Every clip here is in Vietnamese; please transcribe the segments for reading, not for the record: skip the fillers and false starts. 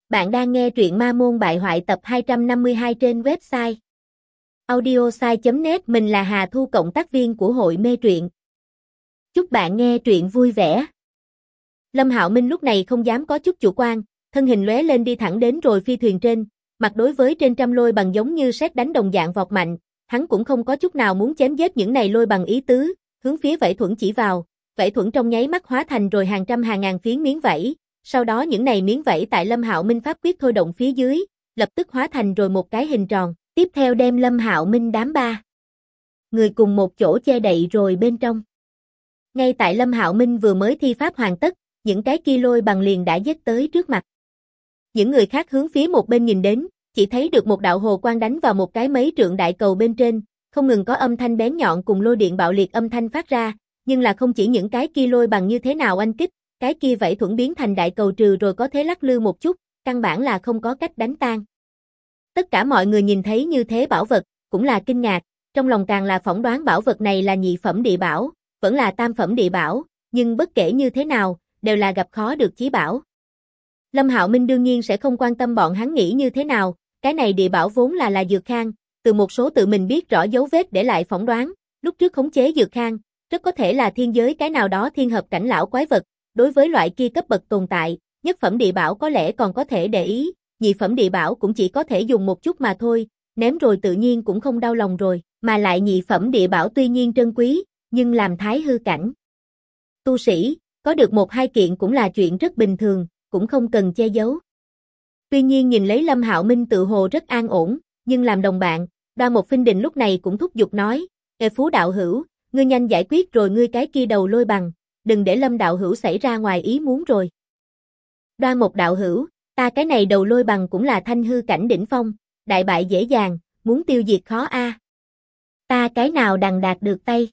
Bạn đang nghe truyện Ma Môn Bại Hoại tập 252 trên website audiosai.net. Mình là Hà Thu, cộng tác viên của hội mê truyện. Chúc bạn nghe truyện vui vẻ. Lâm Hạo Minh lúc này không dám có chút chủ quan, thân hình lóe lên đi thẳng đến rồi phi thuyền trên, mặt đối với trên trăm lôi bằng giống như sét đánh đồng dạng vọt mạnh, hắn cũng không có chút nào muốn chém giết những này lôi bằng ý tứ, hướng phía vảy thuẫn chỉ vào, vảy thuẫn trong nháy mắt hóa thành rồi hàng trăm hàng ngàn phiến miếng vảy. Sau đó những này miếng vảy tại Lâm Hạo Minh pháp quyết thôi động phía dưới, lập tức hóa thành rồi một cái hình tròn, tiếp theo đem Lâm Hạo Minh đám ba người cùng một chỗ che đậy rồi bên trong. Ngay tại Lâm Hạo Minh vừa mới thi pháp hoàn tất, những cái kia lôi bằng liền đã giết tới trước mặt. Những người khác hướng phía một bên nhìn đến, chỉ thấy được một đạo hồ quang đánh vào một cái mấy trượng đại cầu bên trên, không ngừng có âm thanh bén nhọn cùng lôi điện bạo liệt âm thanh phát ra, nhưng là không chỉ những cái kia lôi bằng như thế nào oanh kích, cái kia vảy thuẫn biến thành đại cầu trừ rồi có thế lắc lư một chút, căn bản là không có cách đánh tan. Tất cả mọi người nhìn thấy như thế bảo vật, cũng là kinh ngạc, trong lòng càng là phỏng đoán bảo vật này là nhị phẩm địa bảo, vẫn là tam phẩm địa bảo, nhưng bất kể như thế nào, đều là gặp khó được chí bảo. Lâm Hạo Minh đương nhiên sẽ không quan tâm bọn hắn nghĩ như thế nào, cái này địa bảo vốn là dược khang, từ một số tự mình biết rõ dấu vết để lại phỏng đoán, lúc trước khống chế dược khang, rất có thể là thiên giới cái nào đó thiên hợp cảnh lão quái vật. Đối với loại kia cấp bậc tồn tại, nhất phẩm địa bảo có lẽ còn có thể để ý, nhị phẩm địa bảo cũng chỉ có thể dùng một chút mà thôi, ném rồi tự nhiên cũng không đau lòng rồi, mà lại nhị phẩm địa bảo tuy nhiên trân quý, nhưng làm thái hư cảnh tu sĩ, có được một hai kiện cũng là chuyện rất bình thường, cũng không cần che giấu. Tuy nhiên nhìn lấy Lâm Hạo Minh tự hồ rất an ổn, nhưng làm đồng bạn, Đoan Một Phinh Đình lúc này cũng thúc giục nói, "Ê Phú đạo hữu, ngươi nhanh giải quyết rồi ngươi cái kia đầu lôi bằng, đừng để Lâm đạo hữu xảy ra ngoài ý muốn rồi." Đoan Một đạo hữu, ta cái này đầu lôi bằng cũng là thanh hư cảnh đỉnh phong, đại bại dễ dàng, muốn tiêu diệt khó a. Ta cái nào đằng đạt được tay.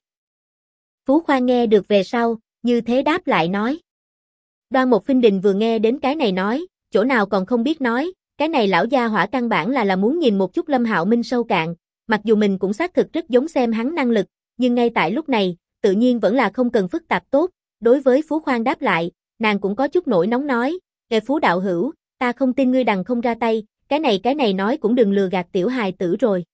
Phú Khoan nghe được về sau, như thế đáp lại nói. Đoan Một Phinh Đình vừa nghe đến cái này nói, chỗ nào còn không biết nói, cái này lão gia hỏa căn bản là muốn nhìn một chút Lâm Hạo Minh sâu cạn, mặc dù mình cũng xác thực rất giống xem hắn năng lực, nhưng ngay tại lúc này, tự nhiên vẫn là không cần phức tạp tốt. Đối với Phú Khoan đáp lại, nàng cũng có chút nổi nóng nói, "Ê Phú đạo hữu, ta không tin ngươi đằng không ra tay, cái này nói cũng đừng lừa gạt tiểu hài tử rồi."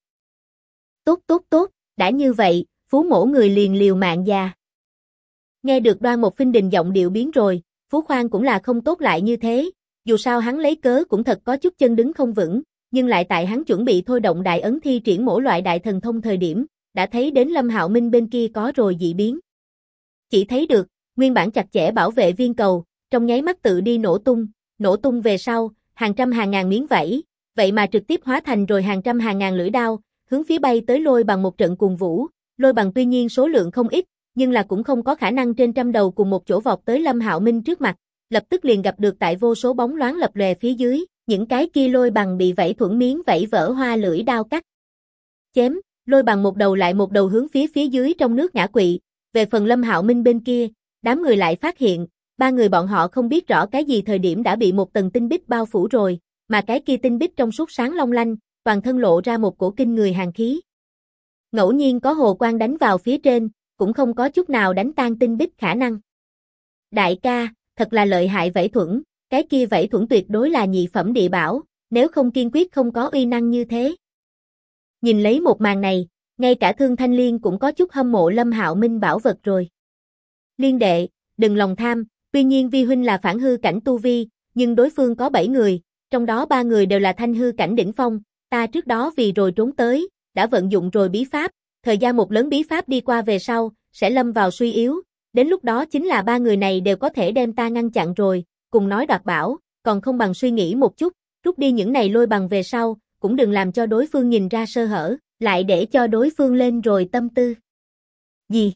Tốt, đã như vậy, Phú mổ người liền liều mạng già. Nghe được Đoan Một Phinh Đình giọng điệu biến rồi, Phú Khoan cũng là không tốt lại như thế, dù sao hắn lấy cớ cũng thật có chút chân đứng không vững, nhưng lại tại hắn chuẩn bị thôi động đại ấn thi triển mỗi loại đại thần thông thời điểm, đã thấy đến Lâm Hạo Minh bên kia có rồi dị biến. Chỉ thấy được, nguyên bản chặt chẽ bảo vệ viên cầu, trong nháy mắt tự đi nổ tung về sau, hàng trăm hàng ngàn miếng vảy, vậy mà trực tiếp hóa thành rồi hàng trăm hàng ngàn lưỡi đao, hướng phía bay tới lôi bằng một trận cuồng vũ. Lôi bằng tuy nhiên số lượng không ít, nhưng là cũng không có khả năng trên trăm đầu cùng một chỗ vọt tới Lâm Hạo Minh trước mặt, lập tức liền gặp được tại vô số bóng loáng lập lòe phía dưới, những cái kia lôi bằng bị vảy thuẫn miếng vảy vỡ hoa lưỡi đao cắt chém, lôi bằng một đầu lại một đầu hướng phía dưới trong nước ngã quỵ. Về phần Lâm Hạo Minh bên kia, đám người lại phát hiện, ba người bọn họ không biết rõ cái gì thời điểm đã bị một tầng tinh bích bao phủ rồi, mà cái kia tinh bích trong suốt sáng long lanh, toàn thân lộ ra một cổ kinh người hàn khí. Ngẫu nhiên có hồ quang đánh vào phía trên, cũng không có chút nào đánh tan tinh bích khả năng. Đại ca, thật là lợi hại vảy thuẫn, cái kia vảy thuẫn tuyệt đối là nhị phẩm địa bảo, nếu không kiên quyết không có uy năng như thế. Nhìn lấy một màn này, ngay cả Thương Thanh Liên cũng có chút hâm mộ Lâm Hạo Minh bảo vật rồi. Liên đệ, đừng lòng tham, tuy nhiên vi huynh là phản hư cảnh tu vi, nhưng đối phương có 7 người, trong đó 3 người đều là thanh hư cảnh đỉnh phong, ta trước đó vì rồi trốn tới, đã vận dụng rồi bí pháp, thời gian một lớn bí pháp đi qua về sau, sẽ lâm vào suy yếu, đến lúc đó chính là 3 người này đều có thể đem ta ngăn chặn rồi, cùng nói đoạt bảo, còn không bằng suy nghĩ một chút, rút đi những này lôi bằng về sau, cũng đừng làm cho đối phương nhìn ra sơ hở, lại để cho đối phương lên rồi tâm tư. Gì?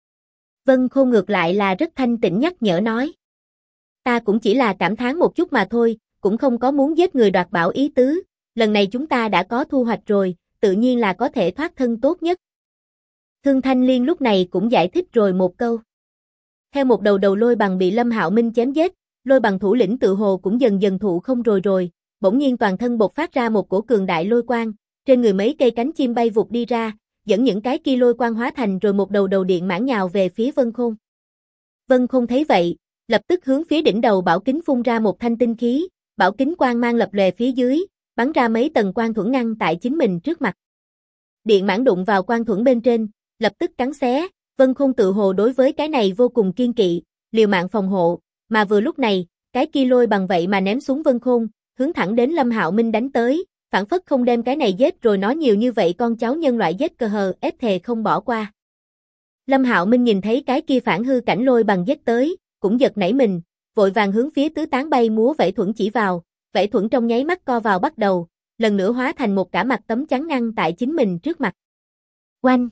Vân Khôn ngược lại là rất thanh tĩnh nhắc nhở nói. Ta cũng chỉ là cảm thán một chút mà thôi, cũng không có muốn giết người đoạt bảo ý tứ, lần này chúng ta đã có thu hoạch rồi, tự nhiên là có thể thoát thân tốt nhất. Thương Thanh Liên lúc này cũng giải thích rồi một câu. Theo một đầu lôi bằng bị Lâm Hạo Minh chém giết, lôi bằng thủ lĩnh tự hồ cũng dần dần thụ không rồi, bỗng nhiên toàn thân bộc phát ra một cổ cường đại lôi quang, trên người mấy cây cánh chim bay vụt đi ra, dẫn những cái kia lôi quang hóa thành rồi một đầu điện mãng nhào về phía Vân Khôn. Vân Khôn thấy vậy, lập tức hướng phía đỉnh đầu bảo kính phun ra một thanh tinh khí, bảo kính quang mang lập lòe phía dưới, bắn ra mấy tầng quang thuẫn ngăn tại chính mình trước mặt. Điện mãn đụng vào quang thuẫn bên trên, lập tức cắn xé, Vân Khôn tự hồ đối với cái này vô cùng kiên kỵ, liều mạng phòng hộ, mà vừa lúc này, cái kia lôi bằng vậy mà ném xuống Vân Khôn, hướng thẳng đến Lâm Hạo Minh đánh tới, phản phất không đem cái này giết rồi nói nhiều như vậy con cháu nhân loại giết cờ hờ ép thề không bỏ qua. Lâm Hạo Minh nhìn thấy cái kia phản hư cảnh lôi bằng giết tới, cũng giật nảy mình, vội vàng hướng phía tứ tán bay múa vẫy thuẫn chỉ vào, vẫy thuẫn trong nháy mắt co vào bắt đầu, lần nữa hóa thành một cả mặt tấm chắn ngăn tại chính mình trước mặt. Oanh!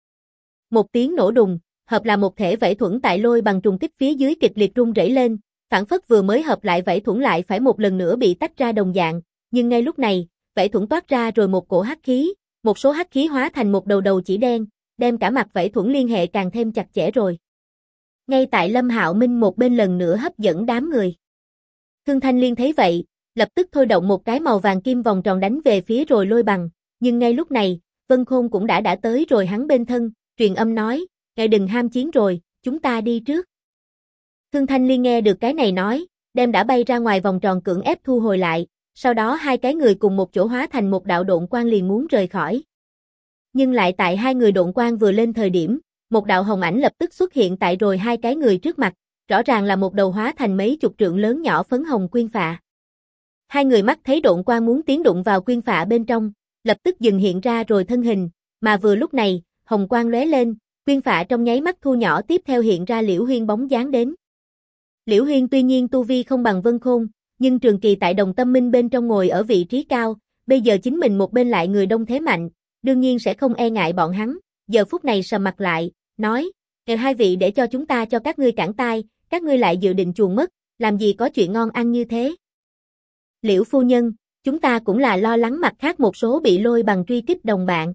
Một tiếng nổ đùng, hợp là một thể vẫy thuẫn tại lôi bằng trùng kích phía dưới kịch liệt rung rẩy lên, phản phất vừa mới hợp lại vẫy thuẫn lại phải một lần nữa bị tách ra đồng dạng, nhưng ngay lúc này, vẫy thuẫn toát ra rồi một cổ hắc khí, một số hắc khí hóa thành một đầu đầu chỉ đen, đem cả mặt vẫy thuẫn liên hệ càng thêm chặt chẽ rồi. Ngay tại Lâm Hạo Minh một bên lần nữa hấp dẫn đám người. Khương Thanh Liên thấy vậy, lập tức thôi động một cái màu vàng kim vòng tròn đánh về phía rồi lôi bằng, nhưng ngay lúc này, Vân Khôn cũng đã tới rồi hắn bên thân, truyền âm nói, ngài đừng ham chiến rồi, chúng ta đi trước. Khương Thanh Liên nghe được cái này nói, đem đã bay ra ngoài vòng tròn cưỡng ép thu hồi lại, sau đó hai cái người cùng một chỗ hóa thành một đạo độn quang liền muốn rời khỏi. Nhưng lại tại hai người độn quang vừa lên thời điểm, một đạo hồng ảnh lập tức xuất hiện tại rồi hai cái người trước mặt, rõ ràng là một đầu hóa thành mấy chục trượng lớn nhỏ phấn hồng quyên phạ. Hai người mắt thấy độn quang muốn tiến đụng vào quyên phạ bên trong, lập tức dừng hiện ra rồi thân hình, mà vừa lúc này, hồng quang lóe lên, quyên phạ trong nháy mắt thu nhỏ tiếp theo hiện ra Liễu Huyên bóng dáng đến. Liễu Huyên tuy nhiên tu vi không bằng Vân Khôn, nhưng trường kỳ tại Đồng Tâm Minh bên trong ngồi ở vị trí cao, bây giờ chính mình một bên lại người đông thế mạnh, đương nhiên sẽ không e ngại bọn hắn, giờ phút này sầm mặt lại, nói, kêu hai vị để cho chúng ta cho các ngươi cản tai, các ngươi lại dự định chuồn mất, làm gì có chuyện ngon ăn như thế. Liễu phu nhân, chúng ta cũng là lo lắng mặt khác một số bị lôi bằng truy kích đồng bạn.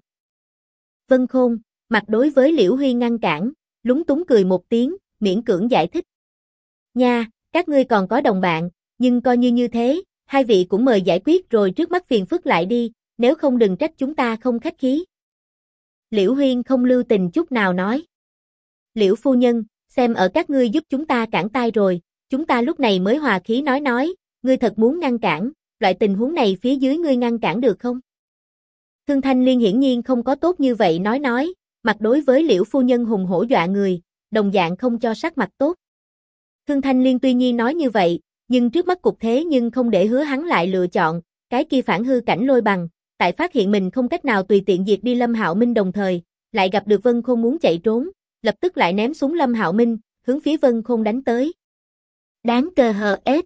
Vân Khôn, mặt đối với Liễu Huyên ngăn cản, lúng túng cười một tiếng, miễn cưỡng giải thích. Nha, các ngươi còn có đồng bạn, nhưng coi như thế, hai vị cũng mời giải quyết rồi trước mắt phiền phức lại đi, nếu không đừng trách chúng ta không khách khí. Liễu Huyên không lưu tình chút nào nói. Liễu phu nhân, xem ở các ngươi giúp chúng ta cản tai rồi, chúng ta lúc này mới hòa khí nói, ngươi thật muốn ngăn cản, loại tình huống này phía dưới ngươi ngăn cản được không? Khương Thanh Liên hiển nhiên không có tốt như vậy nói, mặt đối với Liễu phu nhân hùng hổ dọa người, đồng dạng không cho sắc mặt tốt. Khương Thanh Liên tuy nhiên nói như vậy, nhưng trước mắt cục thế nhưng không để hứa hắn lại lựa chọn, cái kia phản hư cảnh lôi bằng, tại phát hiện mình không cách nào tùy tiện diệt đi Lâm Hạo Minh đồng thời, lại gặp được Vân Khôn muốn chạy trốn, lập tức lại ném xuống Lâm Hạo Minh, hướng phía Vân Khôn đánh tới. Đáng cờ hờ ết.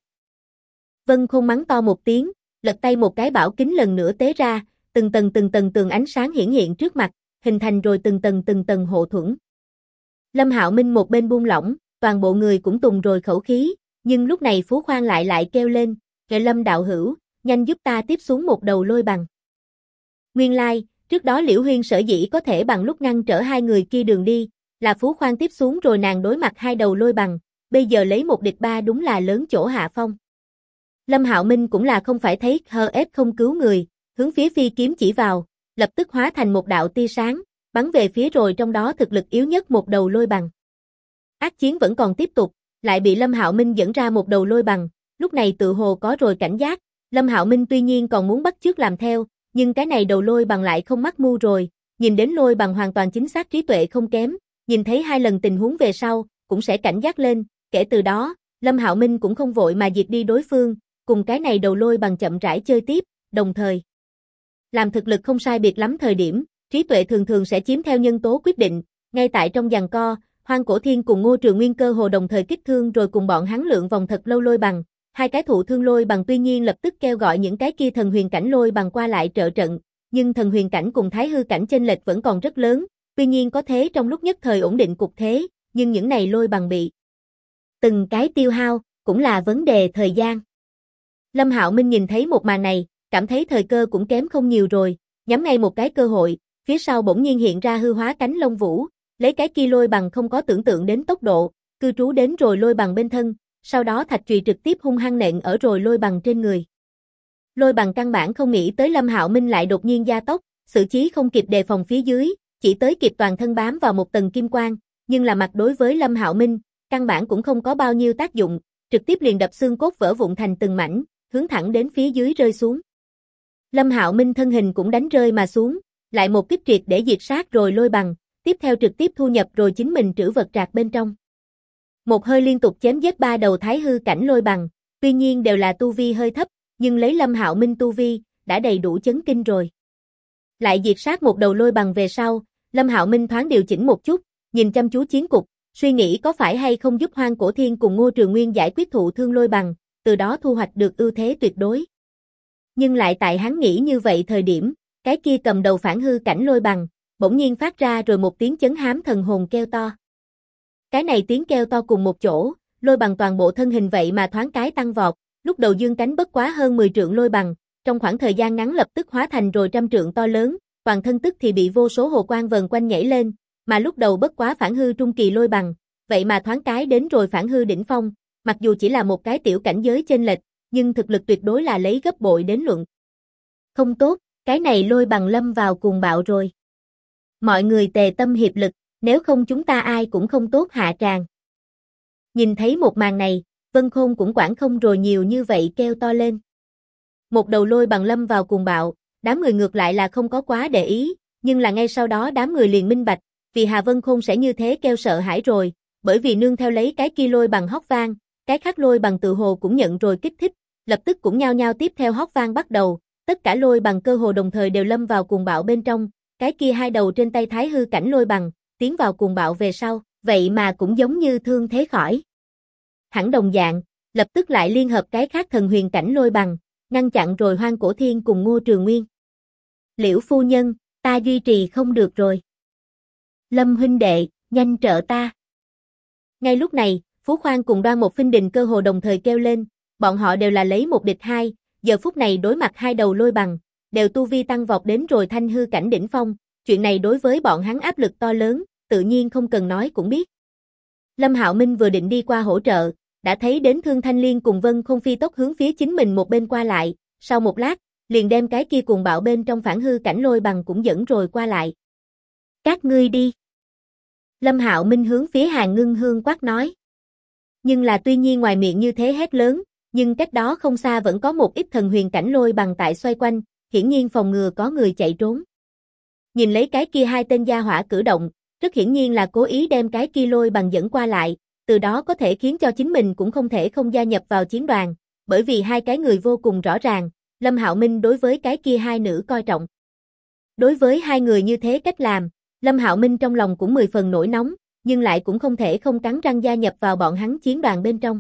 Vân Khôn mắng to một tiếng, lật tay một cái bảo kính lần nữa tế ra, từng tầng tường ánh sáng hiển hiện trước mặt, hình thành rồi từng tầng hộ thuẫn. Lâm Hạo Minh một bên buông lỏng, toàn bộ người cũng tùng rồi khẩu khí, nhưng lúc này Phú Khoan lại kêu lên, "Kệ Lâm đạo hữu, nhanh giúp ta tiếp xuống một đầu lôi bằng." Nguyên lai, trước đó Liễu Huyên sở dĩ có thể bằng lúc ngăn trở hai người kia đường đi, là Phú Khoan tiếp xuống rồi nàng đối mặt hai đầu lôi bằng, bây giờ lấy một địch ba đúng là lớn chỗ hạ phong. Lâm Hạo Minh cũng là không phải thấy hờ ép không cứu người, hướng phía phi kiếm chỉ vào, lập tức hóa thành một đạo tia sáng, bắn về phía rồi trong đó thực lực yếu nhất một đầu lôi bằng. Ác chiến vẫn còn tiếp tục, lại bị Lâm Hạo Minh dẫn ra một đầu lôi bằng, lúc này tự hồ có rồi cảnh giác, Lâm Hạo Minh tuy nhiên còn muốn bắt chước làm theo, nhưng cái này đầu lôi bằng lại không mắc mưu rồi, nhìn đến lôi bằng hoàn toàn chính xác trí tuệ không kém, nhìn thấy hai lần tình huống về sau, cũng sẽ cảnh giác lên, kể từ đó, Lâm Hạo Minh cũng không vội mà diệt đi đối phương, cùng cái này đầu lôi bằng chậm rãi chơi tiếp, đồng thời làm thực lực không sai biệt lắm thời điểm, trí tuệ thường thường sẽ chiếm theo nhân tố quyết định, ngay tại trong giằng co, Hoang Cổ Thiên cùng Ngô Trường Nguyên cơ hồ đồng thời kích thương rồi cùng bọn hắn lượng vòng thật lâu lôi bằng, hai cái thụ thương lôi bằng tuy nhiên lập tức kêu gọi những cái kia thần huyền cảnh lôi bằng qua lại trợ trận, nhưng thần huyền cảnh cùng thái hư cảnh chênh lệch vẫn còn rất lớn, tuy nhiên có thế trong lúc nhất thời ổn định cục thế, nhưng những này lôi bằng bị từng cái tiêu hao, cũng là vấn đề thời gian. Lâm Hạo Minh nhìn thấy một màn này, cảm thấy thời cơ cũng kém không nhiều rồi, nhắm ngay một cái cơ hội, phía sau bỗng nhiên hiện ra hư hóa cánh lông vũ, lấy cái kia lôi bằng không có tưởng tượng đến tốc độ, cư trú đến rồi lôi bằng bên thân, sau đó thạch chùy trực tiếp hung hăng nện ở rồi lôi bằng trên người. Lôi bằng căn bản không nghĩ tới Lâm Hạo Minh lại đột nhiên gia tốc, xử trí không kịp đề phòng phía dưới, chỉ tới kịp toàn thân bám vào một tầng kim quang, nhưng là mặt đối với Lâm Hạo Minh, căn bản cũng không có bao nhiêu tác dụng, trực tiếp liền đập xương cốt vỡ vụn thành từng mảnh, hướng thẳng đến phía dưới rơi xuống. Lâm Hạo Minh thân hình cũng đánh rơi mà xuống, lại một kích triệt để diệt sát rồi lôi bằng, tiếp theo trực tiếp thu nhập rồi chính mình trữ vật trạc bên trong. Một hơi liên tục chém giết 3 đầu thái hư cảnh lôi bằng, tuy nhiên đều là tu vi hơi thấp, nhưng lấy Lâm Hạo Minh tu vi, đã đầy đủ chấn kinh rồi. Lại diệt sát một đầu lôi bằng về sau, Lâm Hạo Minh thoáng điều chỉnh một chút, nhìn chăm chú chiến cục, suy nghĩ có phải hay không giúp Hoang Cổ Thiên cùng Ngô Trường Nguyên giải quyết thụ thương lôi bằng, từ đó thu hoạch được ưu thế tuyệt đối. Nhưng lại tại hắn nghĩ như vậy thời điểm, cái kia cầm đầu phản hư cảnh lôi bằng, bỗng nhiên phát ra rồi một tiếng chấn hám thần hồn kêu to. Cái này tiếng kêu to cùng một chỗ, lôi bằng toàn bộ thân hình vậy mà thoáng cái tăng vọt, lúc đầu dương cánh bất quá hơn 10 trượng lôi bằng, trong khoảng thời gian ngắn lập tức hóa thành rồi trăm trượng to lớn, toàn thân tức thì bị vô số hồ quang vần quanh nhảy lên, mà lúc đầu bất quá phản hư trung kỳ lôi bằng, vậy mà thoáng cái đến rồi phản hư đỉnh phong, mặc dù chỉ là một cái tiểu cảnh giới chênh lệch, nhưng thực lực tuyệt đối là lấy gấp bội đến luận. Không tốt, cái này lôi bằng lâm vào cuồng bạo rồi. Mọi người tề tâm hiệp lực, nếu không chúng ta ai cũng không tốt hạ tràng. Nhìn thấy một màn này, Vân Khôn cũng quản không rồi nhiều như vậy kêu to lên. Một đầu lôi bằng lâm vào cuồng bạo, đám người ngược lại là không có quá để ý, nhưng là ngay sau đó đám người liền minh bạch, vì Hà Vân Khôn sẽ như thế kêu sợ hãi rồi, bởi vì nương theo lấy cái kia lôi bằng hót vang, cái khác lôi bằng tự hồ cũng nhận rồi kích thích, lập tức cũng nhao nhao tiếp theo hót vang bắt đầu, tất cả lôi bằng cơ hồ đồng thời đều lâm vào cuồng bạo bên trong, cái kia hai đầu trên tay thái hư cảnh lôi bằng, tiến vào cuồng bạo về sau, vậy mà cũng giống như thương thế khỏi. Hẳn đồng dạng, lập tức lại liên hợp cái khác thần huyền cảnh lôi bằng, ngăn chặn rồi Hoang Cổ Thiên cùng Ngô Trường Nguyên. Liễu phu nhân, ta duy trì không được rồi. Lâm huynh đệ, nhanh trợ ta. Ngay lúc này, Phú Khoan cùng Đoan Một Phinh Đình cơ hồ đồng thời kêu lên, bọn họ đều là lấy một địch hai, giờ phút này đối mặt hai đầu lôi bằng, đều tu vi tăng vọt đến rồi thanh hư cảnh đỉnh phong, chuyện này đối với bọn hắn áp lực to lớn, tự nhiên không cần nói cũng biết. Lâm Hạo Minh vừa định đi qua hỗ trợ, đã thấy đến Thương Thanh Liên cùng Vân Khôn phi tốc hướng phía chính mình một bên qua lại, sau một lát, liền đem cái kia cuồng bạo bên trong phản hư cảnh lôi bằng cũng dẫn rồi qua lại. Các ngươi đi. Lâm Hạo Minh hướng phía Hàn Ngưng Hương quát nói. Nhưng là tuy nhiên ngoài miệng như thế hét lớn, nhưng cách đó không xa vẫn có một ít thần huyền cảnh lôi bằng tại xoay quanh, hiển nhiên phòng ngừa có người chạy trốn. Nhìn lấy cái kia hai tên gia hỏa cử động, rất hiển nhiên là cố ý đem cái kia lôi bằng dẫn qua lại, từ đó có thể khiến cho chính mình cũng không thể không gia nhập vào chiến đoàn, bởi vì hai cái người vô cùng rõ ràng, Lâm Hạo Minh đối với cái kia hai nữ coi trọng. Đối với hai người như thế cách làm, Lâm Hạo Minh trong lòng cũng 10 phần nổi nóng, nhưng lại cũng không thể không cắn răng gia nhập vào bọn hắn chiến đoàn bên trong.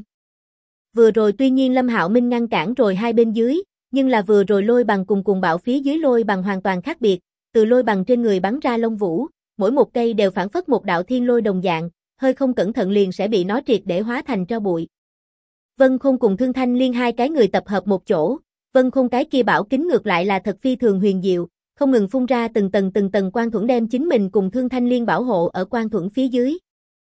Vừa rồi tuy nhiên Lâm Hạo Minh ngăn cản rồi hai bên dưới, nhưng là vừa rồi lôi bằng cùng cuồng bạo phía dưới lôi bằng hoàn toàn khác biệt, từ lôi bằng trên người bắn ra lông vũ, mỗi một cây đều phản phất một đạo thiên lôi đồng dạng, hơi không cẩn thận liền sẽ bị nó triệt để hóa thành tro bụi. Vân Khôn cùng Thương Thanh Liên hai cái người tập hợp một chỗ, Vân Khôn cái kia bảo kính ngược lại là thật phi thường huyền diệu, không ngừng phun ra từng tầng quang thuẫn đem chính mình cùng Thương Thanh Liên bảo hộ ở quang thuẫn phía dưới.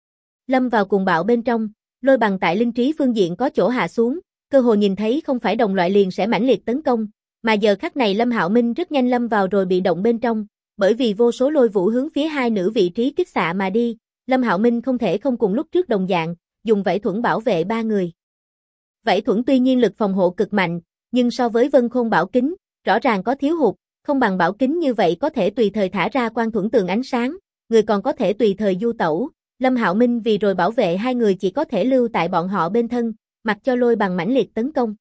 Lâm vào cuồng bạo bên trong, lôi bằng tại linh trí phương diện có chỗ hạ xuống, cơ hồ nhìn thấy không phải đồng loại liền sẽ mãnh liệt tấn công, mà giờ khắc này Lâm Hạo Minh rất nhanh lâm vào rồi bị động bên trong, bởi vì vô số lôi vũ hướng phía hai nữ vị trí kích xạ mà đi, Lâm Hạo Minh không thể không cùng lúc trước đồng dạng, dùng vảy thuẫn bảo vệ ba người. Vảy thuẫn tuy nhiên lực phòng hộ cực mạnh, nhưng so với Vân Khôn bảo kính, rõ ràng có thiếu hụt, không bằng bảo kính như vậy có thể tùy thời thả ra quang thuẫn tường ánh sáng, người còn có thể tùy thời du tẩu. Lâm Hạo Minh vì rồi bảo vệ hai người chỉ có thể lưu tại bọn họ bên thân, mặc cho lôi bằng mãnh liệt tấn công.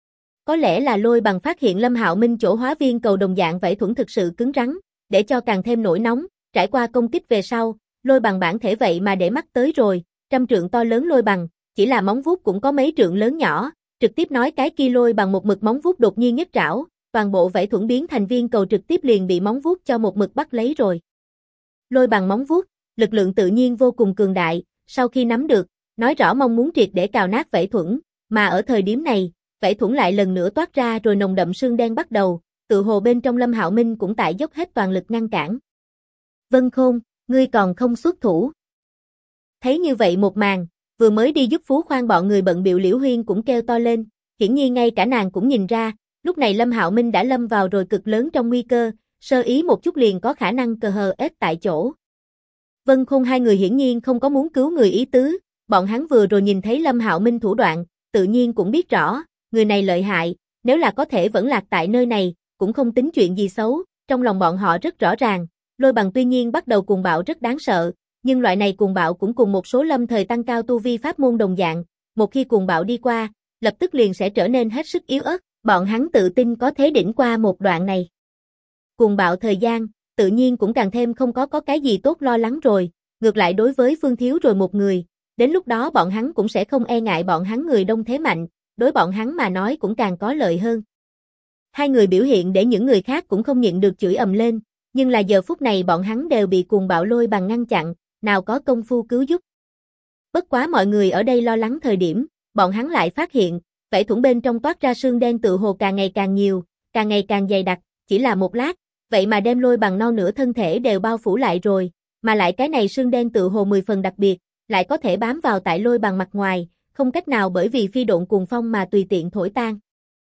Có lẽ là lôi bằng phát hiện Lâm Hạo Minh chỗ hóa viên cầu đồng dạng vảy thuẫn thực sự cứng rắn, để cho càng thêm nổi nóng, trải qua công kích về sau, lôi bằng bản thể vậy mà để mắt tới rồi, trăm trượng to lớn lôi bằng, chỉ là móng vuốt cũng có mấy trượng lớn nhỏ, trực tiếp nói cái kia lôi bằng một mực móng vuốt đột nhiên nhất trảo, toàn bộ vảy thuẫn biến thành viên cầu trực tiếp liền bị móng vuốt cho một mực bắt lấy rồi. Lôi bằng móng vuốt, lực lượng tự nhiên vô cùng cường đại, sau khi nắm được, nói rõ mong muốn triệt để cào nát vảy thuẫn, mà ở thời điểm này, vảy thuẫn lại lần nữa toát ra rồi nồng đậm sương đen bắt đầu, tự hồ bên trong Lâm Hạo Minh cũng tại dốc hết toàn lực ngăn cản. Vân Khôn, ngươi còn không xuất thủ. Thấy như vậy một màn, vừa mới đi giúp Phú Khoan bọn người bận bịu Liễu Huyên cũng kêu to lên, hiển nhiên ngay cả nàng cũng nhìn ra, lúc này Lâm Hạo Minh đã lâm vào rồi cực lớn trong nguy cơ, sơ ý một chút liền có khả năng cờ hờ ết tại chỗ. Vân Khôn hai người hiển nhiên không có muốn cứu người ý tứ, bọn hắn vừa rồi nhìn thấy Lâm Hạo Minh thủ đoạn, tự nhiên cũng biết rõ, người này lợi hại, Nếu là có thể vẫn lạc tại nơi này, cũng không tính chuyện gì xấu, trong lòng bọn họ rất rõ ràng, lôi bằng tuy nhiên bắt đầu cuồng bạo rất đáng sợ, nhưng loại này cuồng bạo cũng cùng một số lâm thời tăng cao tu vi pháp môn đồng dạng, một khi cuồng bạo đi qua, lập tức liền sẽ trở nên hết sức yếu ớt, bọn hắn tự tin có thể đỉnh qua một đoạn này. Cuồng bạo thời gian, tự nhiên cũng càng thêm không có cái gì tốt lo lắng rồi, ngược lại đối với Phương Thiếu rồi một người, đến lúc đó bọn hắn cũng sẽ không e ngại bọn hắn người đông thế mạnh, đối bọn hắn mà nói cũng càng có lợi hơn. Hai người biểu hiện để những người khác cũng không nhịn được chửi ầm lên, nhưng là giờ phút này bọn hắn đều bị cuồng bạo lôi bằng ngăn chặn, nào có công phu cứu giúp. Bất quá mọi người ở đây lo lắng thời điểm, bọn hắn lại phát hiện, vảy thuẫn bên trong toát ra sương đen tự hồ càng ngày càng nhiều, càng ngày càng dày đặc, chỉ là một lát, vậy mà đem lôi bằng non nửa thân thể đều bao phủ lại rồi, mà lại cái này sương đen tự hồ 10 phần đặc biệt, lại có thể bám vào tại lôi bằng mặt ngoài, không cách nào bởi vì phi độn cuồng phong mà tùy tiện thổi tan.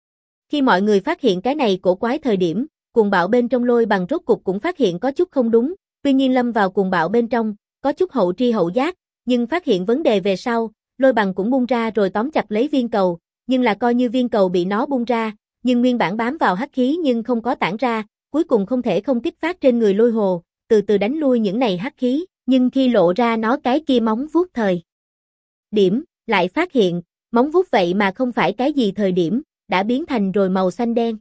Khi mọi người phát hiện cái này cổ quái thời điểm, cuồng bạo bên trong lôi bằng rốt cục cũng phát hiện có chút không đúng, tuy nhiên lâm vào cuồng bạo bên trong, có chút hậu tri hậu giác, nhưng phát hiện vấn đề về sau, lôi bằng cũng bung ra rồi tóm chặt lấy viên cầu, nhưng là coi như viên cầu bị nó bung ra, nhưng nguyên bản bám vào hắc khí nhưng không có tản ra, cuối cùng không thể không kích phát trên người lôi hồ, từ từ đánh lui những này hắc khí, nhưng khi lộ ra nó cái kia móng vuốt thời điểm, lại phát hiện, móng vuốt vậy mà không phải cái gì thời điểm, đã biến thành rồi màu xanh đen.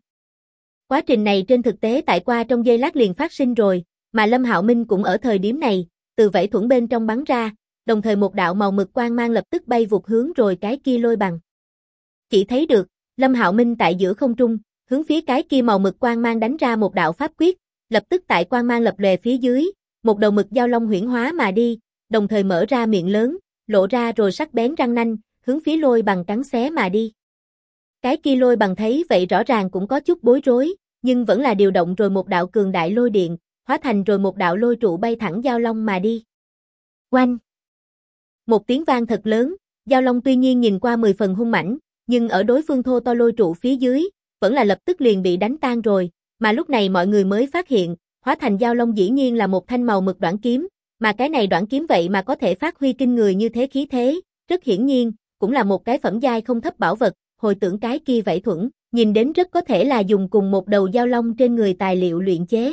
Quá trình này trên thực tế tại qua trong giây lát liền phát sinh rồi, mà Lâm Hạo Minh cũng ở thời điểm này, từ vảy thuẫn bên trong bắn ra, đồng thời một đạo màu mực quang mang lập tức bay vụt hướng rồi cái kia lôi bằng. Chỉ thấy được, Lâm Hạo Minh tại giữa không trung, hướng phía cái kia màu mực quang mang đánh ra một đạo pháp quyết, lập tức tại quang mang lập lòe phía dưới, một đầu mực dao long huyễn hóa mà đi, đồng thời mở ra miệng lớn, lộ ra rồi sắc bén răng nanh, hướng phía lôi bằng cắn xé mà đi. Cái kia lôi bằng thấy vậy rõ ràng cũng có chút bối rối, nhưng vẫn là điều động rồi một đạo cường đại lôi điện, hóa thành rồi một đạo lôi trụ bay thẳng dao long mà đi. Oanh! Một tiếng vang thật lớn, dao long tuy nhiên nhìn qua 10 phần hung mãnh, nhưng ở đối phương thô to lôi trụ phía dưới, vẫn là lập tức liền bị đánh tan rồi, mà lúc này mọi người mới phát hiện, hóa thành dao long dĩ nhiên là một thanh màu mực đoạn kiếm, mà cái này đoạn kiếm vậy mà có thể phát huy kinh người như thế khí thế, rất hiển nhiên, cũng là một cái phẩm giai không thấp bảo vật, hồi tưởng cái kia vảy thuẫn, nhìn đến rất có thể là dùng cùng một đầu dao long trên người tài liệu luyện chế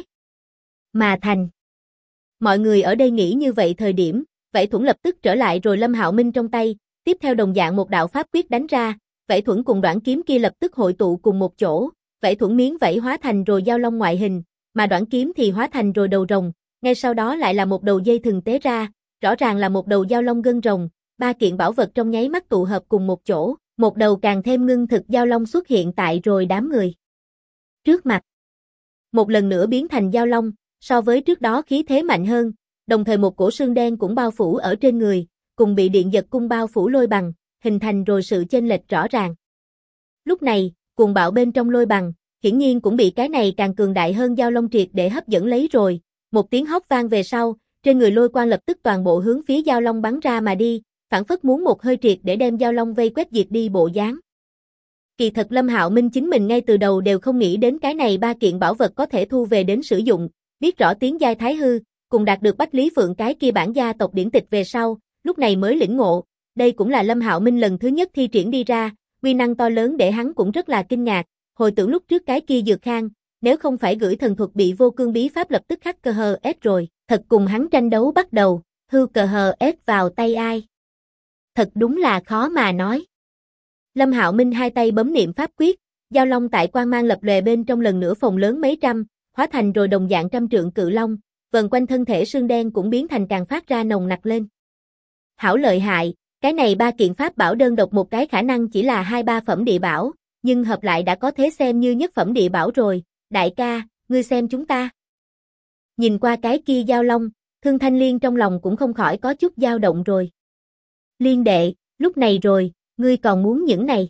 mà thành. Mọi người ở đây nghĩ như vậy thời điểm, vảy thuẫn lập tức trở lại rồi Lâm Hạo Minh trong tay, tiếp theo đồng dạng một đạo pháp quyết đánh ra, vảy thuẫn cùng đoạn kiếm kia lập tức hội tụ cùng một chỗ, vảy thuẫn miếng vảy hóa thành rồi dao long ngoại hình, mà đoạn kiếm thì hóa thành rồi đầu rồng, ngay sau đó lại là một đầu dây thừng tế ra, rõ ràng là một đầu dao long gân rồng, ba kiện bảo vật trong nháy mắt tụ hợp cùng một chỗ, một đầu càng thêm ngưng thực dao long xuất hiện tại rồi đám người trước mặt. Một lần nữa biến thành dao long, so với trước đó khí thế mạnh hơn, đồng thời một cổ sương đen cũng bao phủ ở trên người, cùng bị điện giật cung bao phủ lôi bằng, hình thành rồi sự chênh lệch rõ ràng. Lúc này, cuồng bạo bên trong lôi bằng, hiển nhiên cũng bị cái này càng cường đại hơn dao long triệt để hấp dẫn lấy rồi, một tiếng hóc vang về sau, trên người lôi quang lập tức toàn bộ hướng phía dao long bắn ra mà đi, phản phất muốn một hơi triệt để đem dao long vây quét diệt đi bộ dáng. Kỳ thật Lâm Hạo Minh chính mình ngay từ đầu đều không nghĩ đến cái này ba kiện bảo vật có thể thu về đến sử dụng, biết rõ tiếng giai thái hư, cùng đạt được Bách Lý Phượng cái kia bản gia tộc điển tịch về sau, lúc này mới lĩnh ngộ, đây cũng là Lâm Hạo Minh lần thứ nhất thi triển đi ra, uy năng to lớn để hắn cũng rất là kinh ngạc, hồi tưởng lúc trước cái kia dược khang, nếu không phải gửi thần thuật bị vô cương bí pháp lập tức khắc cơ hờ ép rồi, thật cùng hắn tranh đấu bắt đầu, hư cờ hờ ép vào tay ai. Thật đúng là khó mà nói. Lâm Hạo Minh hai tay bấm niệm pháp quyết, dao long tại quang mang lập lòe bên trong lần nữa phồng lớn mấy trăm, hóa thành rồi đồng dạng trăm trượng cự long, vần quanh thân thể sương đen cũng biến thành càng phát ra nồng nặc lên. Hảo lợi hại, cái này ba kiện pháp bảo đơn độc một cái khả năng chỉ là 2-3 phẩm địa bảo, nhưng hợp lại đã có thế xem như nhất phẩm địa bảo rồi, đại ca, ngươi xem chúng ta. Nhìn qua cái kia dao long, Thương Thanh Liên trong lòng cũng không khỏi có chút dao động rồi. Liên đệ, lúc này rồi, ngươi còn muốn những này.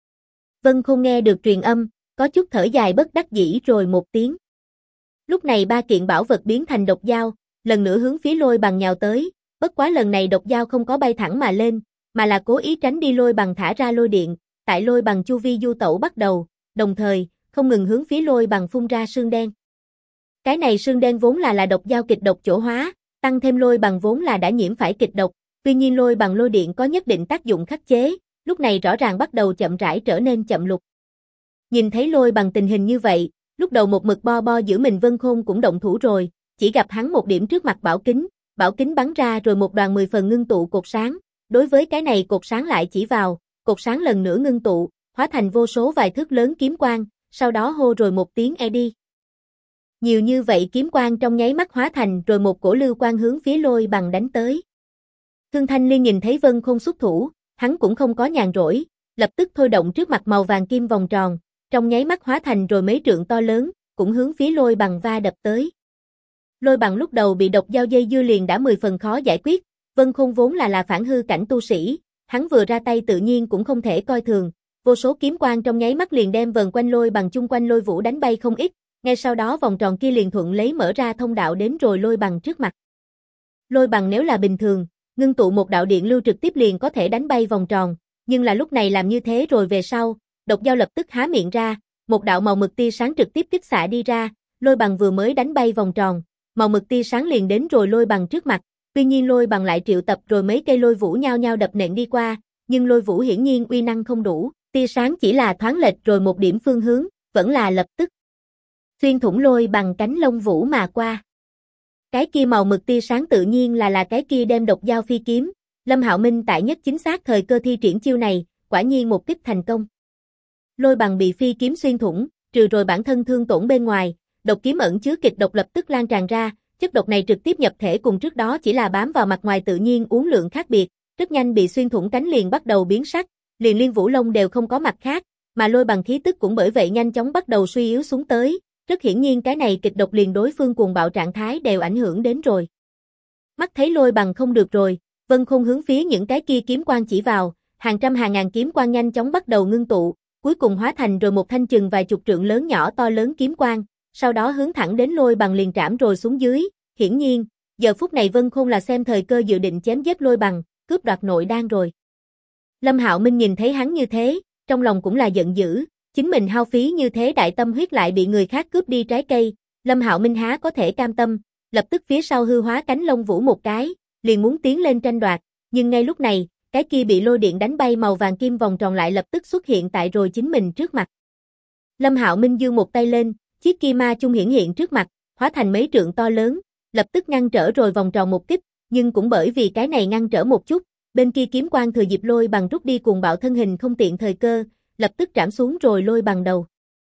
Vân Khôn nghe được truyền âm, có chút thở dài bất đắc dĩ rồi một tiếng. Lúc này ba kiện bảo vật biến thành độc dao, lần nữa hướng phía lôi bằng nhào tới, bất quá lần này độc dao không có bay thẳng mà lên, mà là cố ý tránh đi lôi bằng thả ra lôi điện, tại lôi bằng chu vi du tẩu bắt đầu, đồng thời, không ngừng hướng phía lôi bằng phun ra sương đen. Cái này sương đen vốn là độc dao kịch độc chỗ hóa, tăng thêm lôi bằng vốn là đã nhiễm phải kịch độc, tuy nhiên lôi bằng lôi điện có nhất định tác dụng khắc chế, lúc này rõ ràng bắt đầu chậm rãi trở nên chậm lục. Nhìn thấy Lôi Bằng tình hình như vậy, lúc đầu một mực bo bo giữ mình Vân Khôn cũng động thủ rồi, chỉ gặp hắn một điểm trước mặt bảo kính bắn ra rồi một đoàn 10 phần ngưng tụ cột sáng, đối với cái này cột sáng lại chỉ vào, cột sáng lần nữa ngưng tụ, hóa thành vô số vài thước lớn kiếm quang, sau đó hô rồi một tiếng đi. Nhiều như vậy kiếm quang trong nháy mắt hóa thành rồi một cổ lưu quang hướng phía Lôi Bằng đánh tới. Thương Thanh Liên nhìn thấy Vân Khôn xuất thủ, hắn cũng không có nhàn rỗi, lập tức thôi động trước mặt màu vàng kim vòng tròn, trong nháy mắt hóa thành rồi mấy trượng to lớn, cũng hướng phía Lôi Bằng va đập tới. Lôi Bằng lúc đầu bị độc dao dây dưa liền đã 10 phần khó giải quyết, Vân Khôn vốn là phản hư cảnh tu sĩ, hắn vừa ra tay tự nhiên cũng không thể coi thường, vô số kiếm quang trong nháy mắt liền đem vần quanh Lôi Bằng chung quanh Lôi Vũ đánh bay không ít, ngay sau đó vòng tròn kia liền thuận lấy mở ra thông đạo đến rồi Lôi Bằng trước mặt. Lôi Bằng nếu là bình thường, ngưng tụ một đạo điện lưu trực tiếp liền có thể đánh bay vòng tròn, nhưng là lúc này làm như thế rồi về sau, độc dao lập tức há miệng ra, một đạo màu mực tia sáng trực tiếp kích xạ đi ra, Lôi Bằng vừa mới đánh bay vòng tròn, màu mực tia sáng liền đến rồi Lôi Bằng trước mặt, tuy nhiên Lôi Bằng lại triệu tập rồi mấy cây lôi vũ nhao nhao đập nện đi qua, nhưng lôi vũ hiển nhiên uy năng không đủ, tia sáng chỉ là thoáng lệch rồi một điểm phương hướng, vẫn là lập tức xuyên thủng Lôi Bằng cánh lông vũ mà qua. Cái kia màu mực tia sáng tự nhiên là cái kia đem độc dao phi kiếm, Lâm Hạo Minh tại nhất chính xác thời cơ thi triển chiêu này, quả nhiên một kích thành công. Lôi Bằng bị phi kiếm xuyên thủng, trừ rồi bản thân thương tổn bên ngoài, độc kiếm ẩn chứa kịch độc lập tức lan tràn ra, chất độc này trực tiếp nhập thể cùng trước đó chỉ là bám vào mặt ngoài tự nhiên uống lượng khác biệt, rất nhanh bị xuyên thủng cánh liền bắt đầu biến sắc, liền liên vũ lông đều không có mặt khác, mà Lôi Bằng khí tức cũng bởi vậy nhanh chóng bắt đầu suy yếu xuống tới, rất hiển nhiên cái này kịch độc liền đối phương cuồng bạo trạng thái đều ảnh hưởng đến rồi. Mắt thấy Lôi Bằng không được rồi, Vân Khôn hướng phía những cái kia kiếm quang chỉ vào, hàng trăm hàng ngàn kiếm quang nhanh chóng bắt đầu ngưng tụ, cuối cùng hóa thành rồi một thanh chừng vài chục trượng lớn nhỏ to lớn kiếm quang, sau đó hướng thẳng đến Lôi Bằng liền trảm rồi xuống dưới, hiển nhiên, giờ phút này Vân Khôn là xem thời cơ dự định chém giết Lôi Bằng, cướp đoạt nội đan rồi. Lâm Hạo Minh nhìn thấy hắn như thế, trong lòng cũng là giận dữ, chính mình hao phí như thế đại tâm huyết lại bị người khác cướp đi trái cây, Lâm Hạo Minh há có thể cam tâm, lập tức phía sau hư hóa cánh lông vũ một cái, liền muốn tiến lên tranh đoạt, nhưng ngay lúc này, cái kia bị lôi điện đánh bay màu vàng kim vòng tròn lại lập tức xuất hiện tại rồi chính mình trước mặt. Lâm Hạo Minh giương một tay lên, chiếc kia ma chung hiển hiện trước mặt, hóa thành mấy trượng to lớn, lập tức ngăn trở rồi vòng tròn một kích, nhưng cũng bởi vì cái này ngăn trở một chút, bên kia kiếm quang thừa dịp Lôi Bằng rút đi cuồng bạo thân hình không tiện thời cơ, lập tức trảm xuống rồi Lôi Bằng đầu.